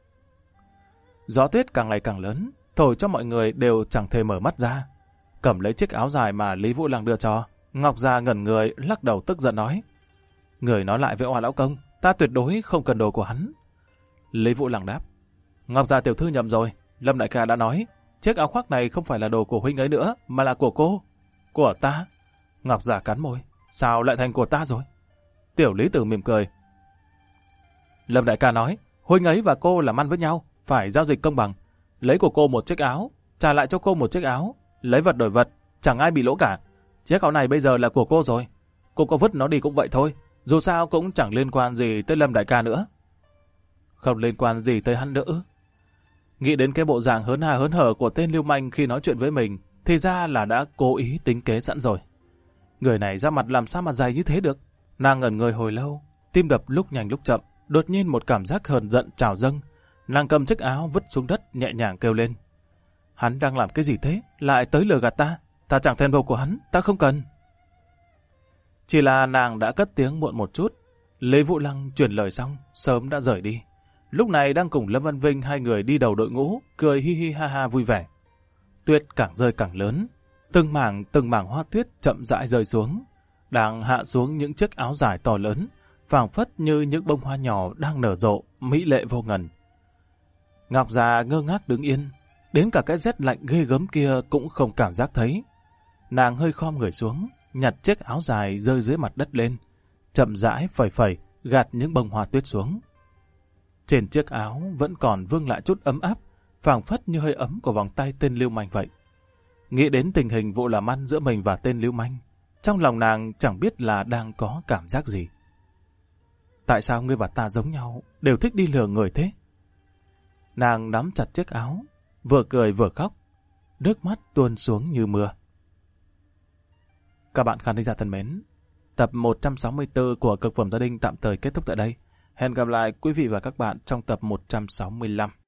Gió tuyết càng ngày càng lớn, thổi cho mọi người đều chẳng thể mở mắt ra. Cầm lấy chiếc áo dài mà Lý Vũ Lăng đưa cho, Ngọc Già ngẩn người, lắc đầu tức giận nói: Người nói lại với Oa lão công, ta tuyệt đối không cần đồ của hắn. Lý Vũ Lăng đáp: Ngọc Già tiểu thư nhầm rồi, Lâm đại ca đã nói, chiếc áo khoác này không phải là đồ của huynh ấy nữa, mà là của cô. Của ta? Ngọc Già cắn môi, sao lại thành của ta rồi? Tiểu Lý Tử mỉm cười: Lâm đại ca nói, huynh ấy và cô làm ăn với nhau, phải giao dịch công bằng. Lấy của cô một chiếc áo, trả lại cho cô một chiếc áo, lấy vật đổi vật, chẳng ai bị lỗ cả. Chiếc áo này bây giờ là của cô rồi, cô có vứt nó đi cũng vậy thôi, dù sao cũng chẳng liên quan gì tới Lâm đại ca nữa. Không liên quan gì tới hắn nữa. Nghĩ đến cái bộ dạng hớn hà hớn hở của tên lưu manh khi nói chuyện với mình, thì ra là đã cố ý tính kế sẵn rồi. Người này ra mặt làm sao mà dày như thế được. Nàng ngẩn người hồi lâu, tim đập lúc nhanh lúc chậm, đột nhiên một cảm giác hờn giận trào dâng. Nàng cầm chiếc áo vứt xuống đất, nhẹ nhàng kêu lên: Hắn đang làm cái gì thế? Lại tới lừa gạt ta? Ta chẳng thèm đồ của hắn, ta không cần. Chỉ là nàng đã cất tiếng muộn một chút. Lê Vũ Lăng truyền lời xong, sớm đã rời đi. Lúc này đang cùng Lâm Văn Vinh hai người đi đầu đội ngũ, cười hi hi ha ha vui vẻ. Tuyết càng rơi càng lớn, từng mảng hoa tuyết chậm rãi rơi xuống, đang hạ xuống những chiếc áo dài to lớn, phảng phất như những bông hoa nhỏ đang nở rộ, mỹ lệ vô ngần. Ngọc Già ngơ ngác đứng yên, đến cả cái rét lạnh ghê gớm kia cũng không cảm giác thấy. Nàng hơi khom người xuống, nhặt chiếc áo dài rơi dưới mặt đất lên, chậm rãi phẩy phẩy gạt những bông hoa tuyết xuống. Trên chiếc áo vẫn còn vương lại chút ấm áp, phảng phất như hơi ấm của vòng tay tên lưu manh vậy. Nghĩ đến tình hình vụ làm ăn giữa mình và tên lưu manh, trong lòng nàng chẳng biết là đang có cảm giác gì. Tại sao ngươi và ta giống nhau, đều thích đi lừa người thế? Nàng nắm chặt chiếc áo, vừa cười vừa khóc, nước mắt tuôn xuống như mưa. Các bạn khán thính giả thân mến, tập 164 của Cực Phẩm Gia Đình tạm thời kết thúc tại đây. Hẹn gặp lại quý vị và các bạn trong tập 165.